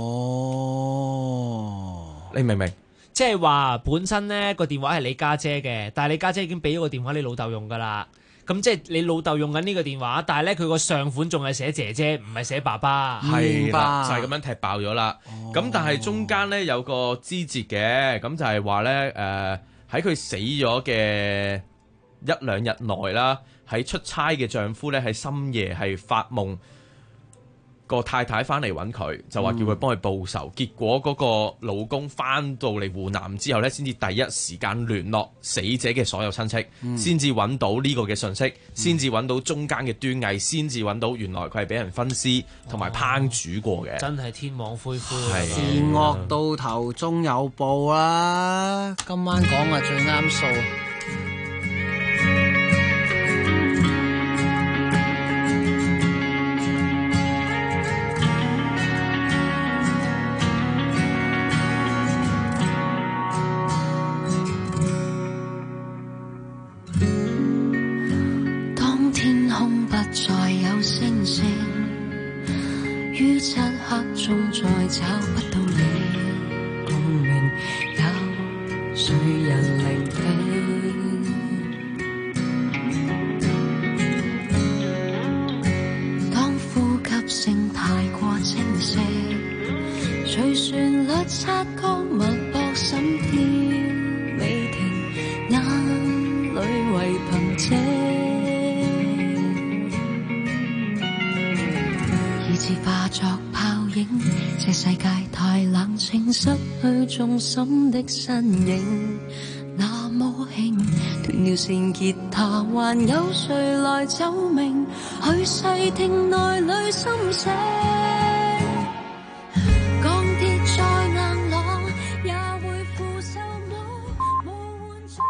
你明唔明？ 即係話本身咧個電話係你家姐嘅，但係你家姐已經俾咗個電話你老豆用噶啦。咁即係你老豆用緊呢個電話，但係咧佢個上款仲係寫姐姐，唔係寫爸爸。 係啦，就係咁樣踢爆咗啦。咁但係中間咧有個枝節嘅，咁就係話咧喺佢死咗嘅1-2日內啦，喺出差嘅丈夫咧喺深夜係發夢。 個太太翻嚟揾佢，就話叫佢幫佢報仇。結果嗰個老公翻到嚟湖南之後呢，先至第一時間聯絡死者嘅所有親戚，先至揾到呢個嘅信息，先至揾到中間嘅端倪，先至揾到原來佢係俾人分屍同埋烹煮過嘅。 真係天網恢恢， 善惡到頭終有報啦！今晚講啊最啱數。 於漆黑中再找不到你共鳴，有誰人聆聽？當呼吸聲太過清晰，隨旋律擦乾脈搏心跳未停，眼淚為憑藉化作泡影，這世界太冷清，失去重心的身影，那麼輕，斷了線吉他，還有誰來奏鳴？去細聽內裏心聲，鋼鐵再硬朗，也會腐朽我，無換再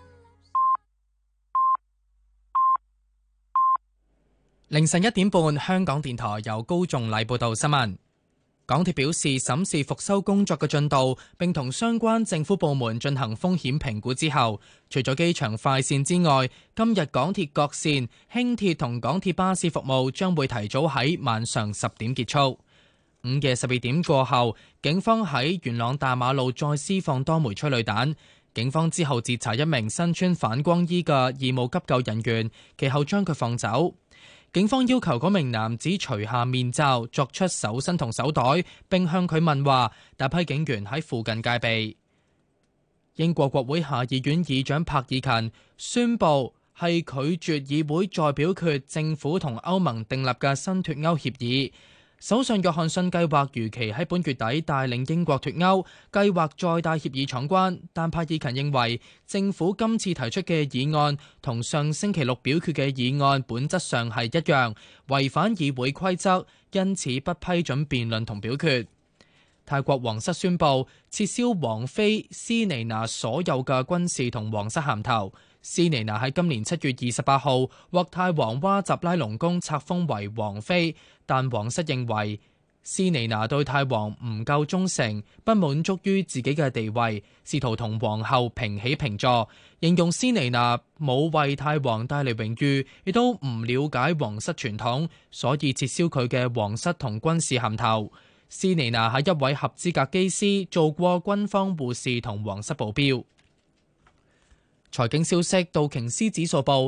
凌晨1點半，香港電台由高仲禮報道新聞。港鐵表示審視復修工作嘅進度，並同相關政府部門進行風險評估之後，除咗機場快線之外，今日港鐵各線、輕鐵同港鐵巴士服務將會提早喺晚上10點結束。午夜12點過後，警方喺元朗大馬路再施放多枚催淚彈。警方之後截查一名身穿反光衣嘅義務急救人員，其後將佢放走。警方要求嗰名男子除下面罩，作出搜身同手袋，並向佢問話。大批警員喺附近戒備。英國國會下議院議長柏爾勤宣布係拒絕議會再表決政府同歐盟訂立嘅新脫歐協議。首相約翰遜計劃如期喺本月底帶領英國脫歐，計劃再帶協議闖關，但柏爾勤認為政府今次提出嘅議案同上星期六表決嘅議案本質上係一樣，違反議會規則，因此不批准辯論同表決。泰國皇室宣布撤銷王妃斯尼娜所有嘅軍事同皇室銜頭。斯尼娜喺今年7月28號獲泰王哇集拉隆功冊封為王妃，但皇室認為斯尼娜對泰王唔夠忠誠，不滿足於自己嘅地位，試圖同皇后平起平坐，形容斯尼娜冇為泰王帶嚟榮譽，亦都唔了解皇室傳統，所以撤銷佢嘅皇室同軍事銜頭。斯尼娜係一位合資格機師，做過軍方護士同皇室保鏢。財經消息，道瓊斯指數報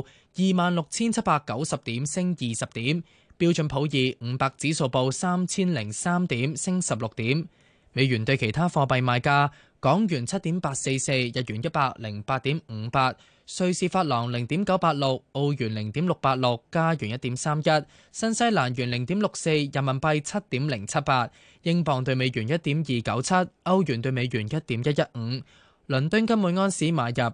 26,790點，升20點；標準普爾500指數報3003點，升16點。美元對其他貨幣賣價：港元7.844，日元108.58，瑞士法郎0.986，澳元0.686，加元1.31，新西蘭元0.64，人民幣7.078，英鎊對美元1.297，歐元對美元1.115。倫敦金每安士買入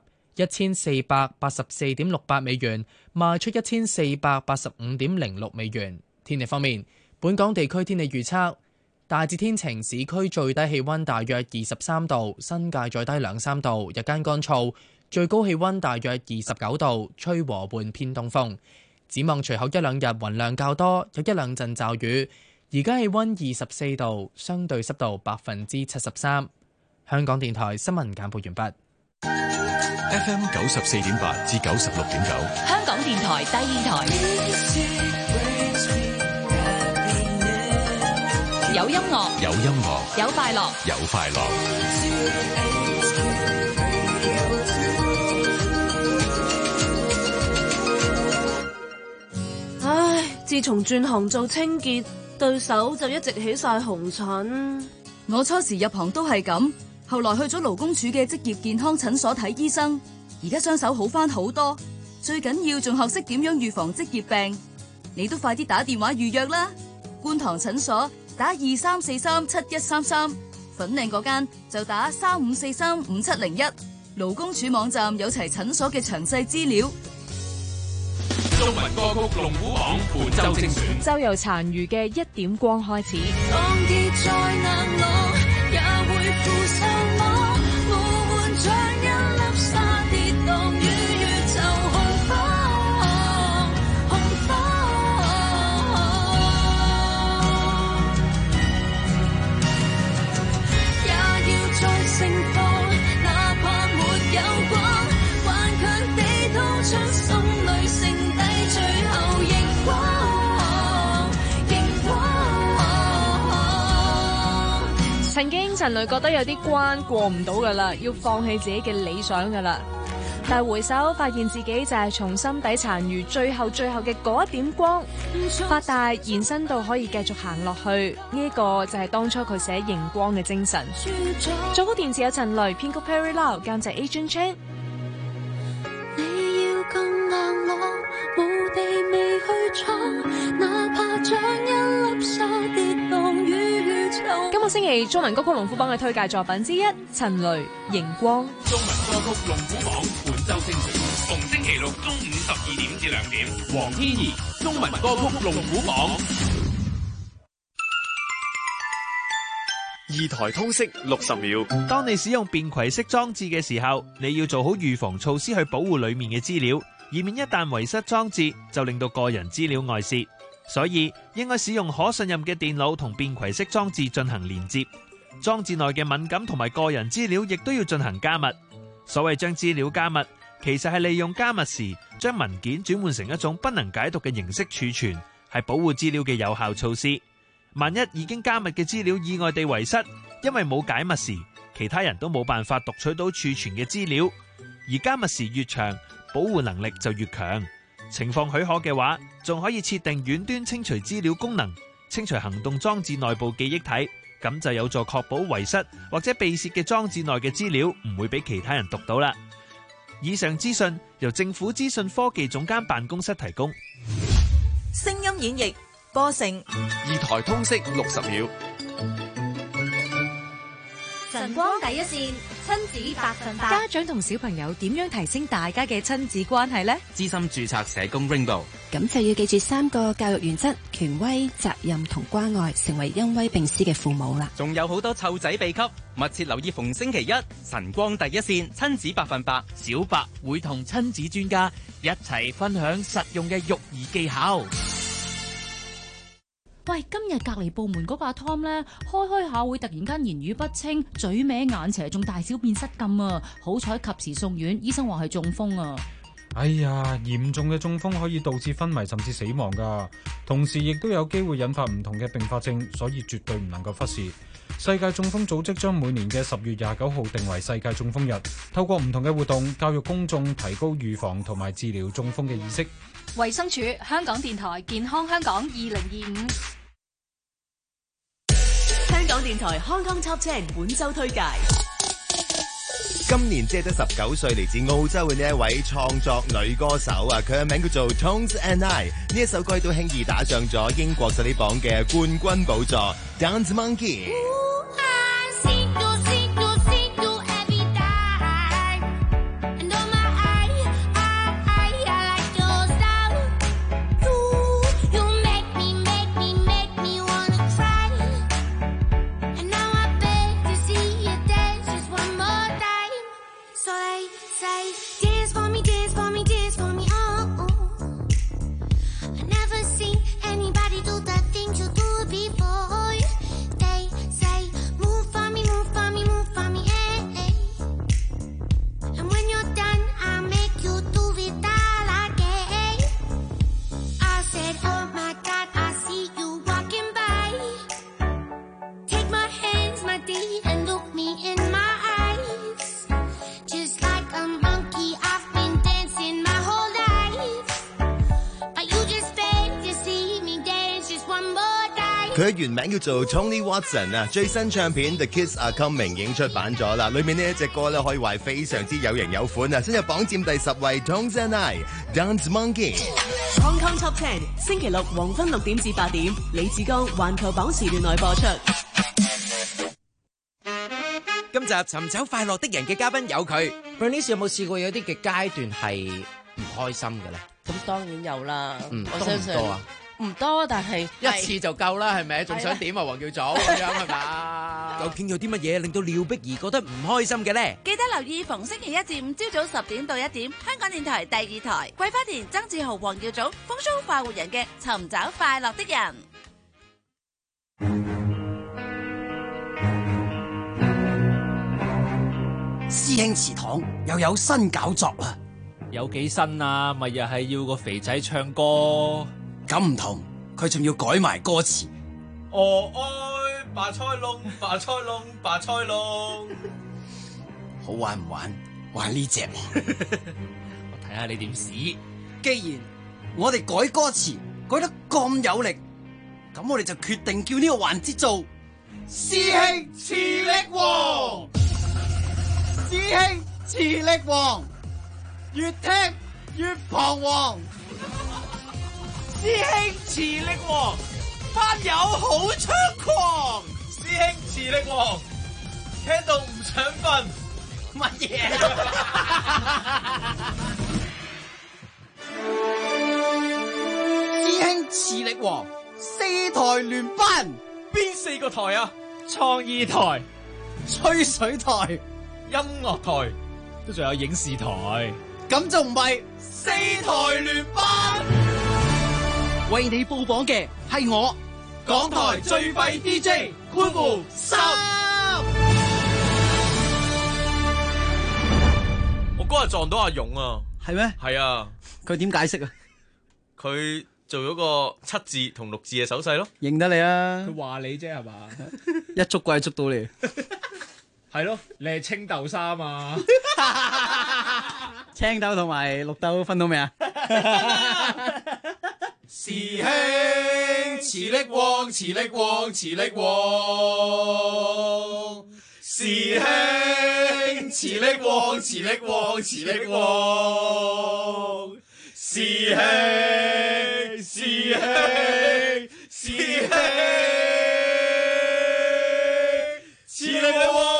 1484.68美元，賣出1485.06美元。天氣方面，本港地區天氣預測大致天晴，市區最低氣溫大約23度，新界再低2-3度，日間乾燥，最高氣溫大約29度，吹和緩偏東風。展望隨後1-2日雲量較多，有1-2陣驟雨。而家氣溫24度，相對濕度73%。香港電台新聞簡報完畢。 FM 94.8至96.9， 香港電台第二台，有音樂， 有音樂， 有快樂， 有快樂。 唉，自從轉行做清潔，對手就一直起晒紅疹。 我初時入行都係咁。後來去咗勞工處嘅職業健康診所睇醫生，而家雙手好返好多，最緊要仲學識點樣預防職業病。你都快啲打電話預約啦觀塘診所打23437133，粉嶺嗰間就打35435701。勞工處網站有齊診所嘅詳細資料。 中文歌曲龍虎榜本周精選， 就由殘餘嘅一點光開始。 當結在硬路，也會負上我，無換像一粒沙跌宕於宇宙紅火，紅火。也要再盛放，哪怕沒有光，頑強地掏出心裏剩低最後熒光，熒光。 曾經陳雷覺得有啲關過唔到噶啦，要放棄自己嘅理想噶啦，但係回首發現自己就係從心底殘餘最後嘅嗰一點光，發大延伸到可以繼續行落去，呢個就係當初佢寫熒光嘅精神。作曲填詞有陳雷，編曲 Perry Lau， 監製 Agent Chan。 你要更硬朗，無地未去闖，哪怕像一粒沙跌宕於宇宙。 今個星期中文歌曲龍虎榜嘅推介作品之一，陳雷熒光。 中文歌曲龍虎榜本周精選，逢星期六中午12點至2點，黃天怡中文歌曲龍虎榜。 二台通識60秒。 當你使用便攜式裝置嘅時候，你要做好預防措施去保護裏面嘅資料，以免一旦遺失裝置，就令到個人資料外泄。所以應該使用可信任嘅電腦同便攜式裝置進行連接。裝置內嘅敏感同埋個人資料亦都要進行加密。所謂將資料加密，其實係利用加密時將文件轉換成一種不能解讀嘅形式儲存，係保護資料嘅有效措施。萬一已經加密嘅資料意外地遺失，因為冇解密時，其他人都冇辦法讀取到儲存嘅資料，而加密時越長，保護能力就越強。情況許可嘅話，仲可以設定遠端清除資料功能，清除行動裝置內部記憶體，咁就有助確保遺失或者被竊嘅裝置內嘅資料唔會俾其他人讀到啦。以上資訊由政府資訊科技總監辦公室提供。 聲音演繹播成二台通識60秒。 晨光第一線，親子100%。家長同小朋友點樣提升大家嘅親子關係呢？ 資深註冊社工 Rainbow， 咁就要記住3個教育原則：權威、責任同關愛，成為恩威並施嘅父母啦。 仲有好多湊仔秘笈，密切留意逢星期一晨光第一線親子100%，小白會同親子專家一齊分享實用嘅育兒技巧。 喂，今日隔離部門嗰個阿 Tom 咧，開下會突然間言語不清，嘴歪眼斜，仲大小便失禁啊！好彩及時送院，醫生話係中風啊！ 哎呀，嚴重嘅中風可以導致昏迷甚至死亡㗎，同時亦都有機會引發唔同嘅併發症，所以絕對唔能夠忽視。世界中風組織將每年嘅10月29號定為世界中風日，透過唔同嘅活動教育公眾，提高預防同埋治療中風嘅意識。 衛生署、香港電台、健康香港2025。 香港電台康康 Top 10本周推介。 今年只係得19歲，嚟自澳洲嘅呢一位創作女歌手啊，佢嘅名叫做 Tones and I。呢一首歌都輕易打上咗英國實力榜嘅冠軍寶座。Dance Monkey。佢嘅原名叫做 Tony Watson 啊，最新唱片 The Kids Are Coming 已經出版咗啦，裏面呢一隻歌咧可以話係非常之有型有款啊，進入榜佔第10位 Tones and I Dance Monkey。 Hong Kong Top 10，星期六黃昏6點至8點，李志剛環球榜時段內播出。 今集尋找快樂的人嘅嘉賓有佢。Bernice 有冇試過有啲嘅階段係唔開心嘅咧？ 咁當然有啦，我多相信唔多啊？ 唔多，但係一次就夠啦，係咪？仲想點啊？黃耀祖咁樣係嘛？究竟有啲乜嘢令到廖碧兒覺得唔開心嘅咧？ 記得留意逢星期一至五朝早10點到1點，香港電台第2台桂花田、曾志豪、黃耀祖、風騷快活人嘅尋找快樂的人。 師兄祠堂又有新搞作啦！ 有幾新啊？咪又係要個肥仔唱歌。 咁唔同，佢仲要改埋歌詞。 我愛白菜窿，白菜窿，白菜窿。 好玩唔玩？玩呢隻。 我睇下你點試。 既然我哋改歌詞改得咁有力，咁我哋就決定叫呢個環節做師兄磁力王。師兄磁力王，越聽越彷徨。 師兄磁力王，班友好猖狂。 師兄磁力王，聽到唔想瞓。 乜嘢？師兄磁力王，4台聯班， 邊4個台啊？ 創意台、 吹水台、 音樂台， 都仲有影視台。 咁就唔係4台聯班。為你報榜嘅係我， 港台最廢 DJ 潘胡3。我嗰日撞到阿勇啊。 係咩？ 係啊。 佢點解釋啊？ 佢做咗個7字同6字嘅手勢咯。 認得你啊。 佢話你啫係嘛？ 一捉鬼捉到你。 係咯，你係青豆沙嘛？ 青豆同埋綠豆分到未啊？ 師兄磁力王，磁力王，磁力王。師兄磁力王，磁力王，磁力王。師兄，師兄，師兄，磁力王。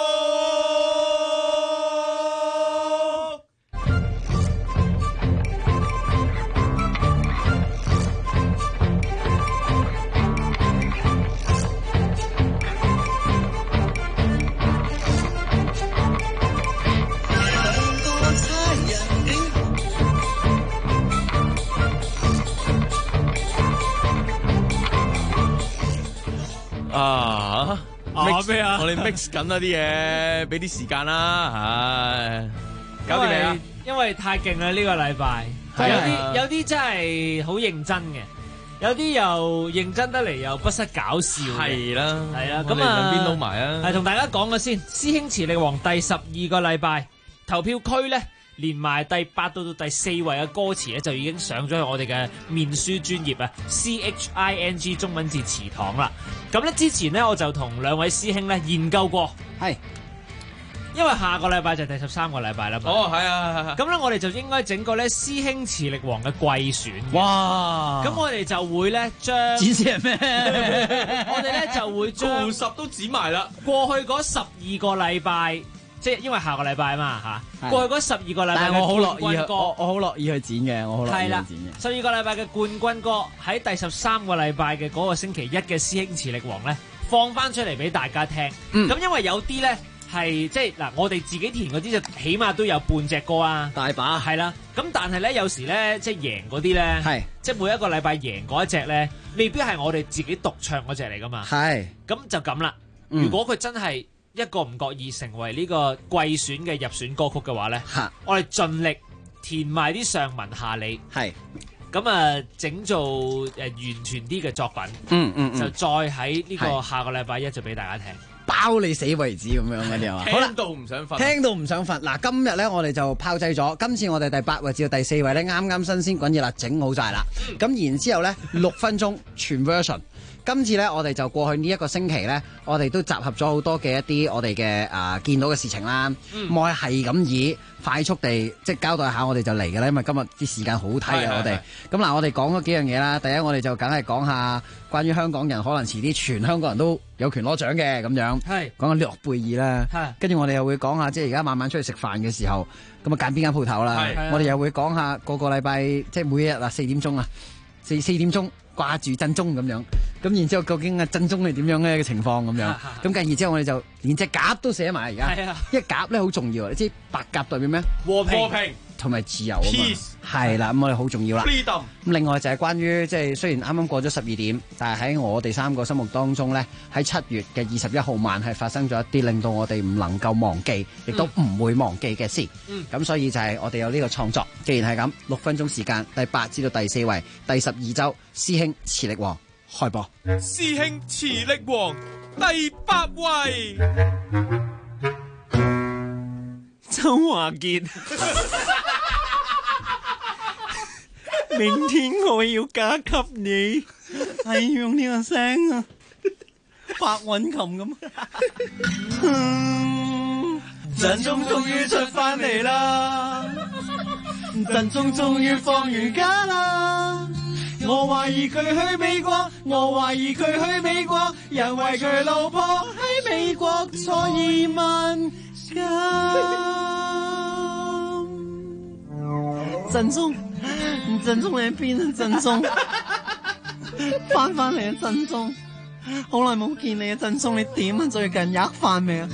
咩啊？我哋 mix 緊啊啲嘢，俾啲時間啦，唉，搞掂未啊？ 因為太勁啦呢個禮拜，有啲真係好認真嘅，有啲又認真得嚟又不失搞笑。 係啦， 係啦， 咁啊兩邊撈埋啊！ 係同大家講嘅先，師兄磁力王第12個禮拜投票區咧，連埋第8到第4位嘅歌詞咧，就已經上咗去我哋嘅面書專頁啊 CHING 中文字祠堂啦。咁咧之前咧我就同2位師兄咧研究過， 係， 因為下個禮拜就第13個禮拜啦嘛。 哦，係啊， 咁咧我哋就應該整個咧師兄磁力王嘅季選。 哇！ 咁我哋就會咧將指示係咩？ 我哋咧就會將 10都指埋啦。 過去嗰12個禮拜。即係因為下個禮拜嘛嚇，過去嗰12個禮拜嘅冠軍歌， 我好樂意去剪嘅，我好樂意去剪嘅。 12個禮拜嘅冠軍歌喺第13個禮拜嘅嗰個星期一嘅師兄磁力王咧放翻出嚟俾大家聽。咁因為有啲咧係即係嗱，我哋自己填嗰啲就起碼都有半隻歌啊， 大把係啦。咁但係咧有時咧即係贏嗰啲咧，係即係每一個禮拜贏嗰一隻咧，未必係我哋自己獨唱嗰隻嚟噶嘛。係咁就咁啦。如果佢真係一個唔覺意成為呢個季選嘅入選歌曲嘅話咧，我哋盡力填埋啲上文下理，係咁啊，整做完全啲嘅作品，就再喺呢個下個禮拜一就俾大家聽， 包你死為止咁樣嗰啲係嘛？ 聽到唔想瞓， 聽到唔想瞓。嗱，今日咧我哋就炮製咗，今次我哋第8位至到第4位咧啱啱新鮮滾熱辣整好晒啦。咁然之後咧6分鐘全 version。 今次咧，我哋就過去呢一個星期咧，我哋都集合咗好多嘅一啲我哋嘅見到嘅事情啦。我係咁以快速地即係交代下我哋就嚟嘅啦，因為今日啲時間好睇啊，我哋。咁嗱，我哋講咗幾樣嘢啦。第一，我哋就梗係講下關於香港人可能遲啲全香港人都有權攞獎嘅咁樣。係講下諾貝爾啦。跟住我哋又會講下，即係而家晚晚出去食飯嘅時候，咁啊揀邊間鋪頭啦。我哋又會講下個禮拜即係每日啊4點鐘啊4點鐘掛住震鐘咁樣。咁然之後究竟啊震鐘係點樣嘅情況咁樣？咁跟住之後我哋就連隻鴿都寫埋而家。因為鴿咧好重要，你知白鴿代表咩？和平同埋自由啊嘛。係啦，咁我哋好重要啦。咁另外就係關於即係雖然啱啱過咗12點，但係喺我哋3個心目當中咧，喺7月嘅21號晚係發生咗一啲令到我哋唔能夠忘記，亦都唔會忘記嘅事。咁所以就係我哋有呢個創作。既然係咁，6分鐘時間，第8至到第4位，第12週師兄磁力王開播。 師兄磁力王第8位， 周華健。明天我要嫁給你，係用呢個聲啊，白韻琴咁。振中終於出返嚟啦，振中終於放完假啦。我懷疑佢去美國，因為佢老婆喺美國坐移民監。振中你喺邊啊？振中翻嚟啊！振中好耐冇見你啊！振中你點啊？最近吔飯未啊？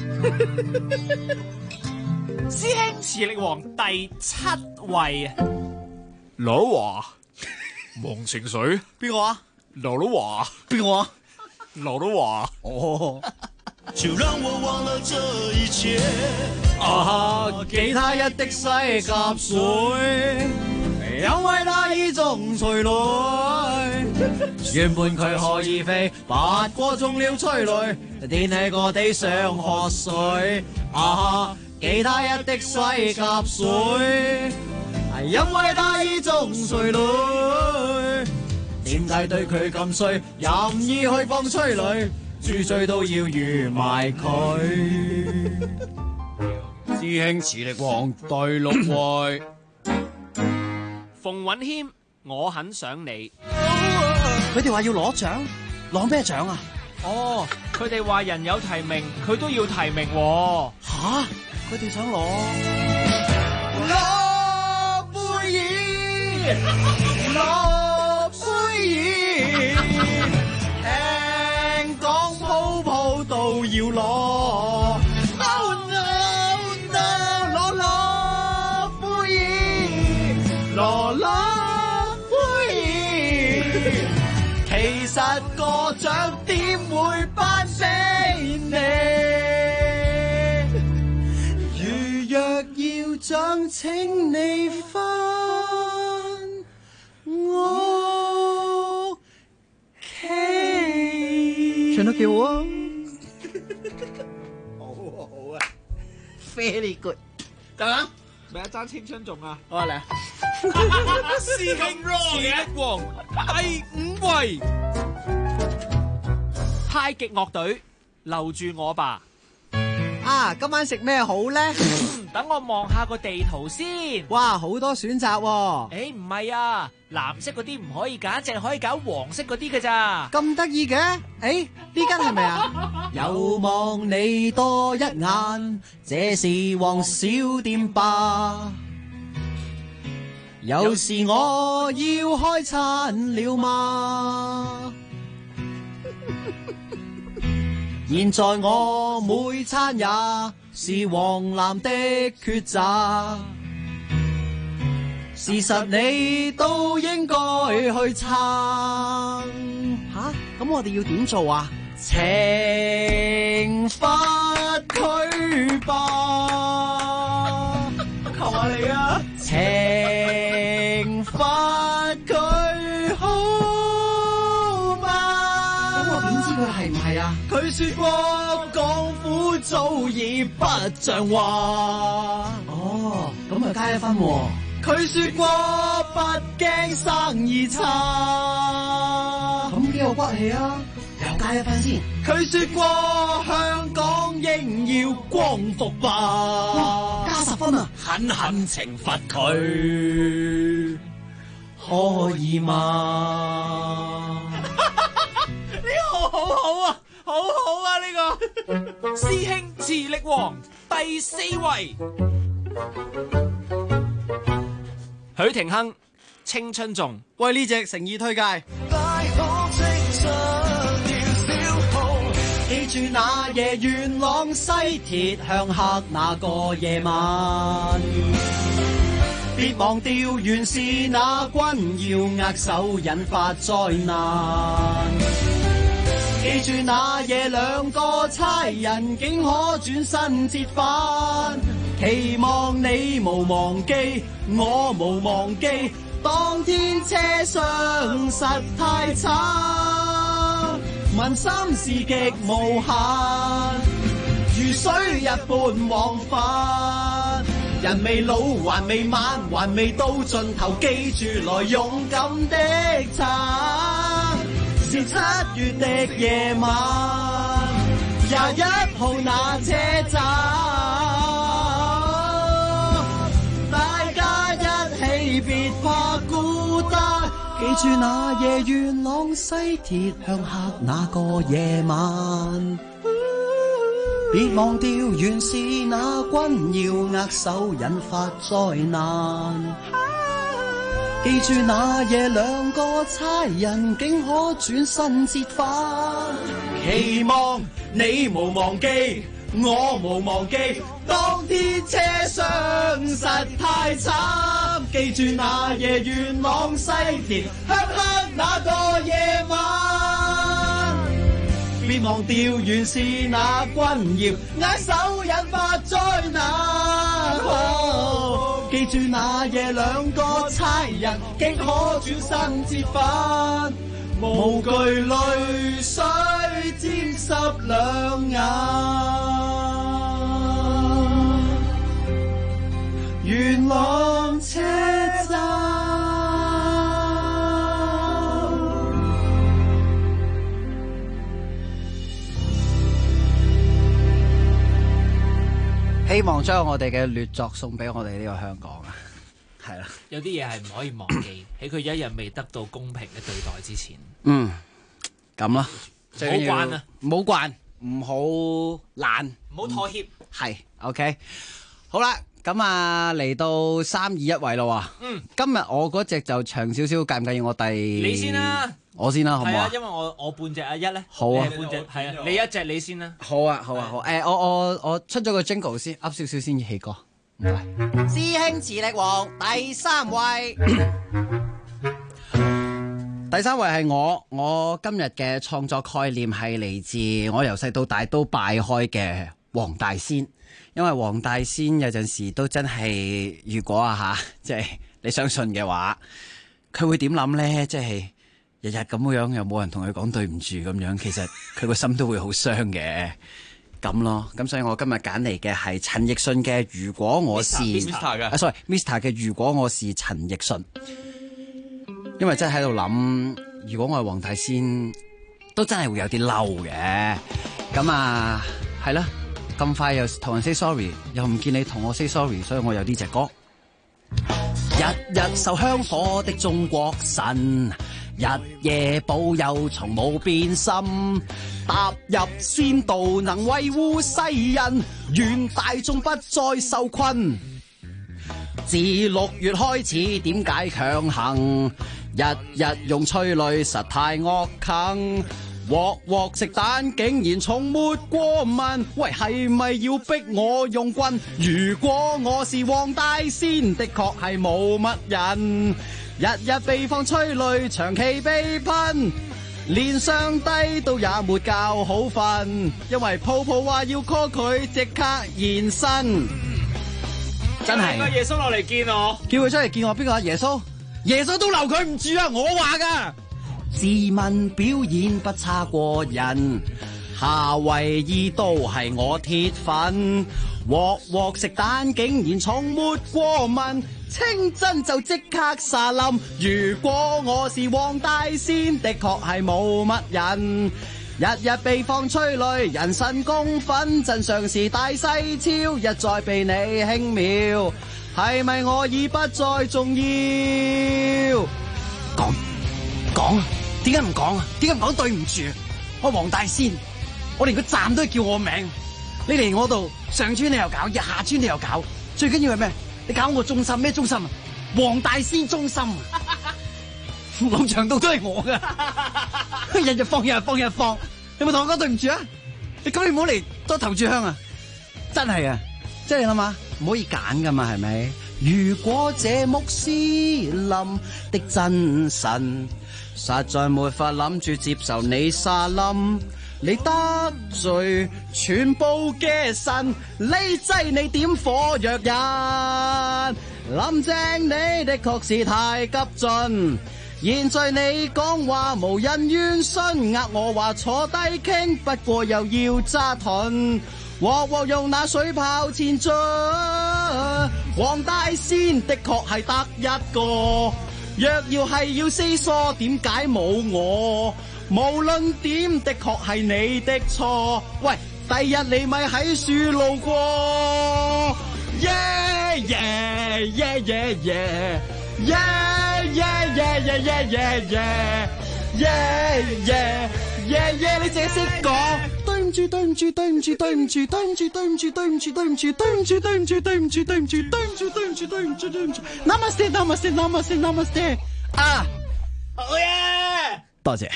師兄磁力王第7位啊！ 劉德華忘情水邊個啊？ 劉德華邊個啊？ 劉德華哦。 就讓我忘了這一切。 給他一滴西甲水，因為那已種催淚。原本佢可以飛，不過中了催淚，電起個地上喝水。給他一滴西甲水，因為那已種催淚。點解對佢咁衰，任意去放催淚？豬嘴都要預埋佢。師兄磁力王第6位，馮允謙，我很想你。佢哋話要攞獎，攞咩獎啊？哦，佢哋話人有提名，佢都要提名喎。吓，佢哋想攞諾貝爾，諾貝爾，聽講鋪鋪都要攞。羅貝爾，其實個獎點會頒俾你？如若要獎，請你返屋企。唱得幾好啊！好啊 ，very good， 得啦。咪一爭青春頌啊！好啊，嚟啊！ 師兄磁力王第5位， 太極樂隊留住我吧。啊，今晚食咩好咧？等我望下個地圖先。哇，好多選擇喎。唔係啊，藍色嗰啲唔可以揀，淨係可以揀黃色嗰啲嘅咋。咁得意嘅？呢間係咪啊？有望你多一眼，這是黃小店吧。有時我要開餐了嗎？現在我每餐也是黃藍的抉擇，事實你都應該去撐。吓，咁我哋要點做啊？懲罰佢吧，求下你啊！懲罰佢好吧。咁我點知佢係唔係啊？佢說過港府早已不像話。哦，咁啊加1分喎。佢說過不驚生意差。咁幾有骨氣啊！ 加一分先。佢說過香港應要光復吧，加10分啊！狠狠懲罰佢，可以嗎？ 呢個好好啊，好好啊！呢個師兄磁力王第4位，許廷鏗青春頌。 喂，呢隻誠意推介。記住那夜元朗西鐵向黑那個夜晚，別忘掉原是那君要握手引發災難。記住那夜兩個差人竟可轉身折返，期望你無忘記，我無忘記，當天車廂實太慘，問心事極無限，如水一般往返。人未老還未晚，還未到盡頭，記住來勇敢的撐。是7月的夜晚，21號那車站，大家一起別怕孤單。記住那夜元朗西鐵向黑那個夜晚，別忘掉原是那君要握手引發災難。記住那夜兩個差人竟可轉身折返，期望你無忘記，我無忘記，當天車廂實太慘。記住那夜元朗西鐵向黑那個夜晚，別忘掉原是那君要握手引發災難。記住那夜兩個差人竟可轉身折返，無懼淚水沾濕兩眼。元朗車站。希望將我哋嘅劣作送俾我哋呢個香港啊，係啦。 有啲嘢係唔可以忘記，喺佢一日未得到公平嘅對待之前。 咁啦， 唔好慣啊， 唔好慣，唔好懶， 唔好妥協。 係 OK， 好啦，咁啊嚟到3、2、1位咯喎。今日我嗰隻就長少少，介唔介意我你先啦。 我先啦，好唔好啊？ 因為我半隻阿一咧， 好啊， 半隻係啊，你一隻你先啦。 好啊，好啊，好。我出咗個 jingle 先，噏少少先起歌。唔該。師兄磁力王第3位，第3位係我今日嘅創作概念係嚟自我由細到大都拜開嘅黃大仙，因為黃大仙有陣時都真係，如果即係你相信嘅話，佢會點諗咧？即係。日日咁樣又冇人同佢講對唔住咁樣，其實佢個心都會好傷嘅咁咯。咁所以我今日揀嚟嘅係陳奕迅嘅《如果我是》，Mr. 嘅《如果我是陳奕迅》，因為真係喺度諗，如果我係黃大仙，都真係會有啲嬲嘅。咁啊，係啦，咁快又同人 say sorry， 又唔見你同我 say sorry， 所以我有呢隻歌。日日受香火的中國神，日夜保佑從冇變心，踏入仙道能維護世人，願大眾不再受困。自6月開始點解強行，日日用催淚實太惡啃，鑊鑊食蛋竟然從沒過問，喂係咪要逼我用棍？如果我是黃大仙，的確係冇乜人，日日被放催淚，長期被噴，連上帝都也沒覺好瞓，因為泡泡話要 call 佢即刻現身。真係個耶穌落嚟見我， 叫佢出嚟見我，邊個啊？耶穌？耶穌都留佢唔住啊！我話噶。自問表演不差過人，夏威夷都係我鐵粉，鑊鑊食蛋竟然從沒過問，清真就即刻沙冧。如果我是黃大仙，的確係冇乜人， 日日被放催淚，人神共憤，真相是大細超，一再被你輕描，係咪我已不再重要？講啊！點解唔講啊？點解唔講對唔住？我黃大仙，我連個站都叫我名，你嚟我度上村你又搞，下村你又搞，最緊要係咩？你搞我中心咩中心啊？黃大仙中心啊！龍翔道都係我噶，日日放，你有冇同我講對唔住啊？你咁你唔好嚟多投注香啊！真係啊，即係你諗下，唔可以揀噶嘛，係咪？如果這穆斯林的真神，實在沒法諗住接受你沙冧，你得罪全部嘅神，呢劑你點火藥人？林鄭你的確是太急進。現在你講話無人願信，呃我話坐低傾，不過又要揸盾，鑊用那水炮前進。黃大仙的確係得一個，若要係要say疏，點解冇我？無論點的確係你的錯，喂，第日你咪喺樹路過。Yeah yeah yeah yeah yeah。Yeah yeah yeah yeah yeah yeah yeah yeah yeah yeah yeah 你淨係識講對唔住對唔住對唔住對唔住對唔住對唔住對唔住對唔住對唔住對唔住對唔住對唔住對唔住對唔住對唔住對唔住 Namaste Namaste Namaste Namaste 啊好嘢多謝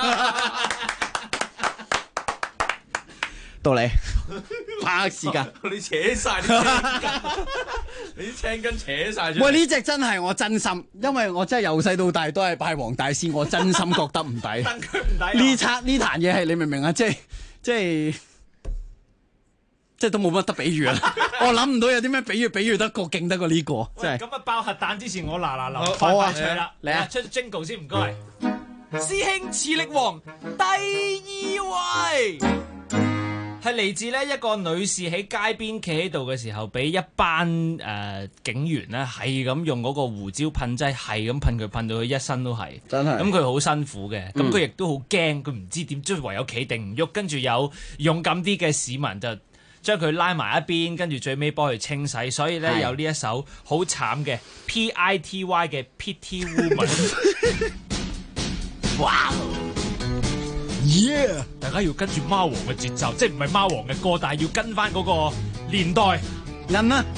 到你拍時間你扯晒啲青筋，你啲青筋扯晒出嚟。 喂，呢隻真係我真心，因為我真係由細到大都係拜黃大仙，我真心覺得唔抵。 戥佢唔抵。 呢壇嘢係你明唔明啊？即係都冇乜得比喻啦。我諗唔到有啲咩比喻得過勁得過呢個。真係。 咁啊，爆核彈之前我嗱快脆啦，嚟啊，出 Jingle 先唔該。師兄磁力王第2位。係嚟自呢一個女士喺街邊企喺度嘅時候，俾一班警員咧係咁用嗰個胡椒噴劑係咁噴佢，噴到佢一身都係。真係。咁佢好辛苦嘅，咁佢亦都好驚，佢唔知點，即係唯有企定唔喐。跟住有勇敢啲嘅市民就將佢拉埋一邊，跟住最尾幫佢清洗。所以咧有呢一首好慘嘅 PITY 嘅 Pity Woman。哇！Yeah， 大家要跟住貓王嘅節奏，即係唔係貓王嘅歌，但係要跟翻嗰個年代。人啊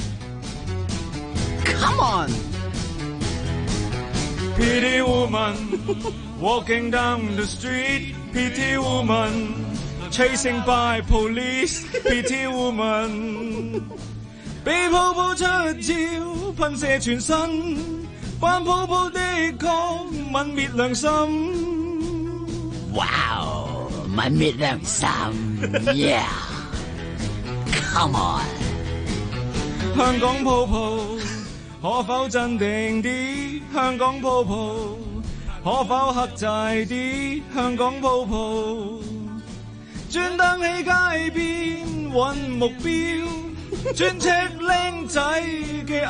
，Come on。Pretty woman walking down the street, pretty woman chasing by police, pretty woman 被泡泡出招噴射全身，扮泡泡的確泯滅良心。 Wow， 泯滅良心 ，Yeah，Come on， 香港泡泡可否鎮定啲？香港泡泡可否克制啲？香港泡泡專登喺街邊揾目標，專 check 靚仔嘅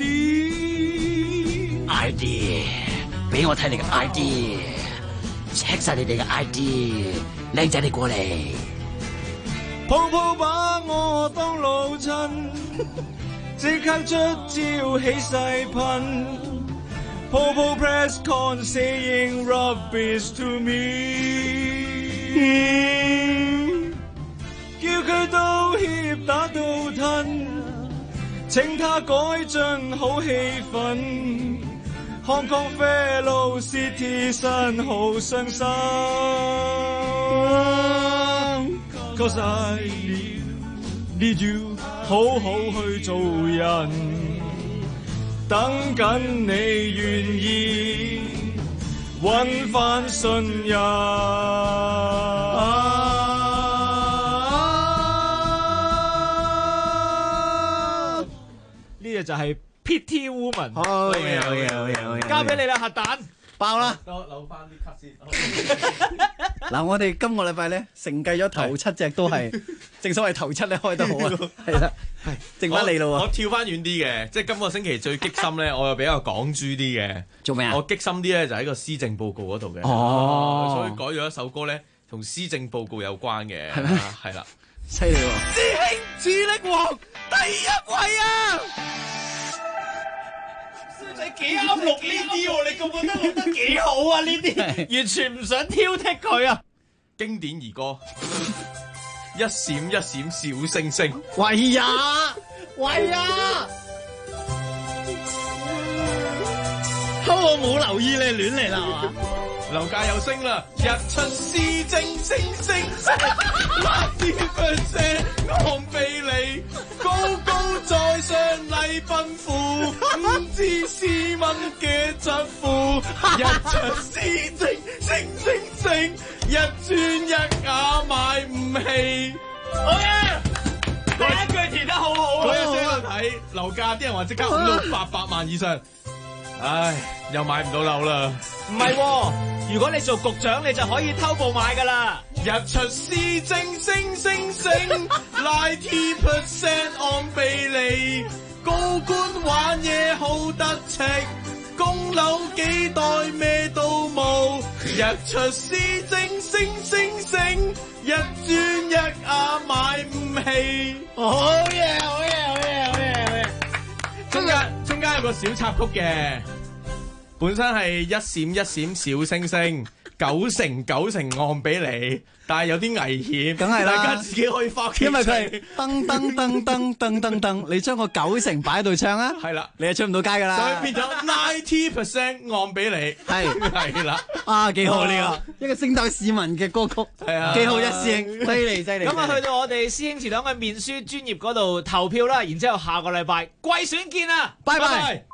ID， 俾我睇你嘅 ID。check 晒你哋嘅 ID， 靚仔你過嚟， 泡泡把我當老襯，即刻出招起勢噴，泡泡 press con saying rubbish to me， 叫佢道歉打到褪，請他改進好氣氛。Hong Kong fellow citizen 好傷心 ，cause I need you 好好去做人，等緊你願意搵返信任。 呢個就係。Pity Woman， 好嘢， 交俾你啦，核彈爆啦！ 多留翻啲 cut 先。 嗱，我哋今個禮拜咧承繼咗頭7隻都係，正所謂頭7咧開得好啊，係啦，係剩翻你咯喎。 我跳翻遠啲嘅，即係今個星期最激心咧，我又比較港豬啲嘅。 做咩啊？ 我激心啲咧就喺個施政報告嗰度嘅。 哦， 所以改咗一首歌咧。 同施政報告有關嘅， 係咩？ 係啦， 犀利喎！ 師兄智力王第一位啊！你幾啱錄呢啲喎？你覺得錄得幾好啊？呢啲完全唔想挑剔佢啊！ 經典兒歌，一閃一閃小星星。 喂呀，喂呀！我冇留意你亂嚟啦嘛， 樓價又升啦，日出施政星星星，80%昂比利，高高在上禮賓府，唔知市民嘅疾苦，日出施政星星星，一磚一瓦買唔起。 好嘅，第一句填得好好啊！ 嗰日先去睇樓價，啲人話即刻漲到800萬以上。唉，又買唔到樓啦！ 唔係喎，如果你做局長，你就可以偷步買噶啦。 日出施政星星星，90% 按比例，高官玩嘢好得戚，供樓幾代咩都冇。日出施政星星星，一磚一瓦買唔起。 好嘢，好嘢，好嘢，好嘢，好嘢！ 中間有個小插曲嘅，本身係一閃一閃小星星，9成按比例，但係有啲危險， 梗係啦， 大家自己可以翻屋企。 因為佢係噔噔噔噔噔噔噔，你將個9成擺喺度唱啊， 係啦， 你就出唔到街噶啦。 所以變咗90%按比例，係啦， 啊幾好呢個，一個聖鬥市民嘅歌曲， 係啊， 幾好一師兄，犀利犀利。 咁啊，去到我哋師兄祠堂嘅面書專頁嗰度投票啦，然之後下個禮拜季選見啊， 拜拜。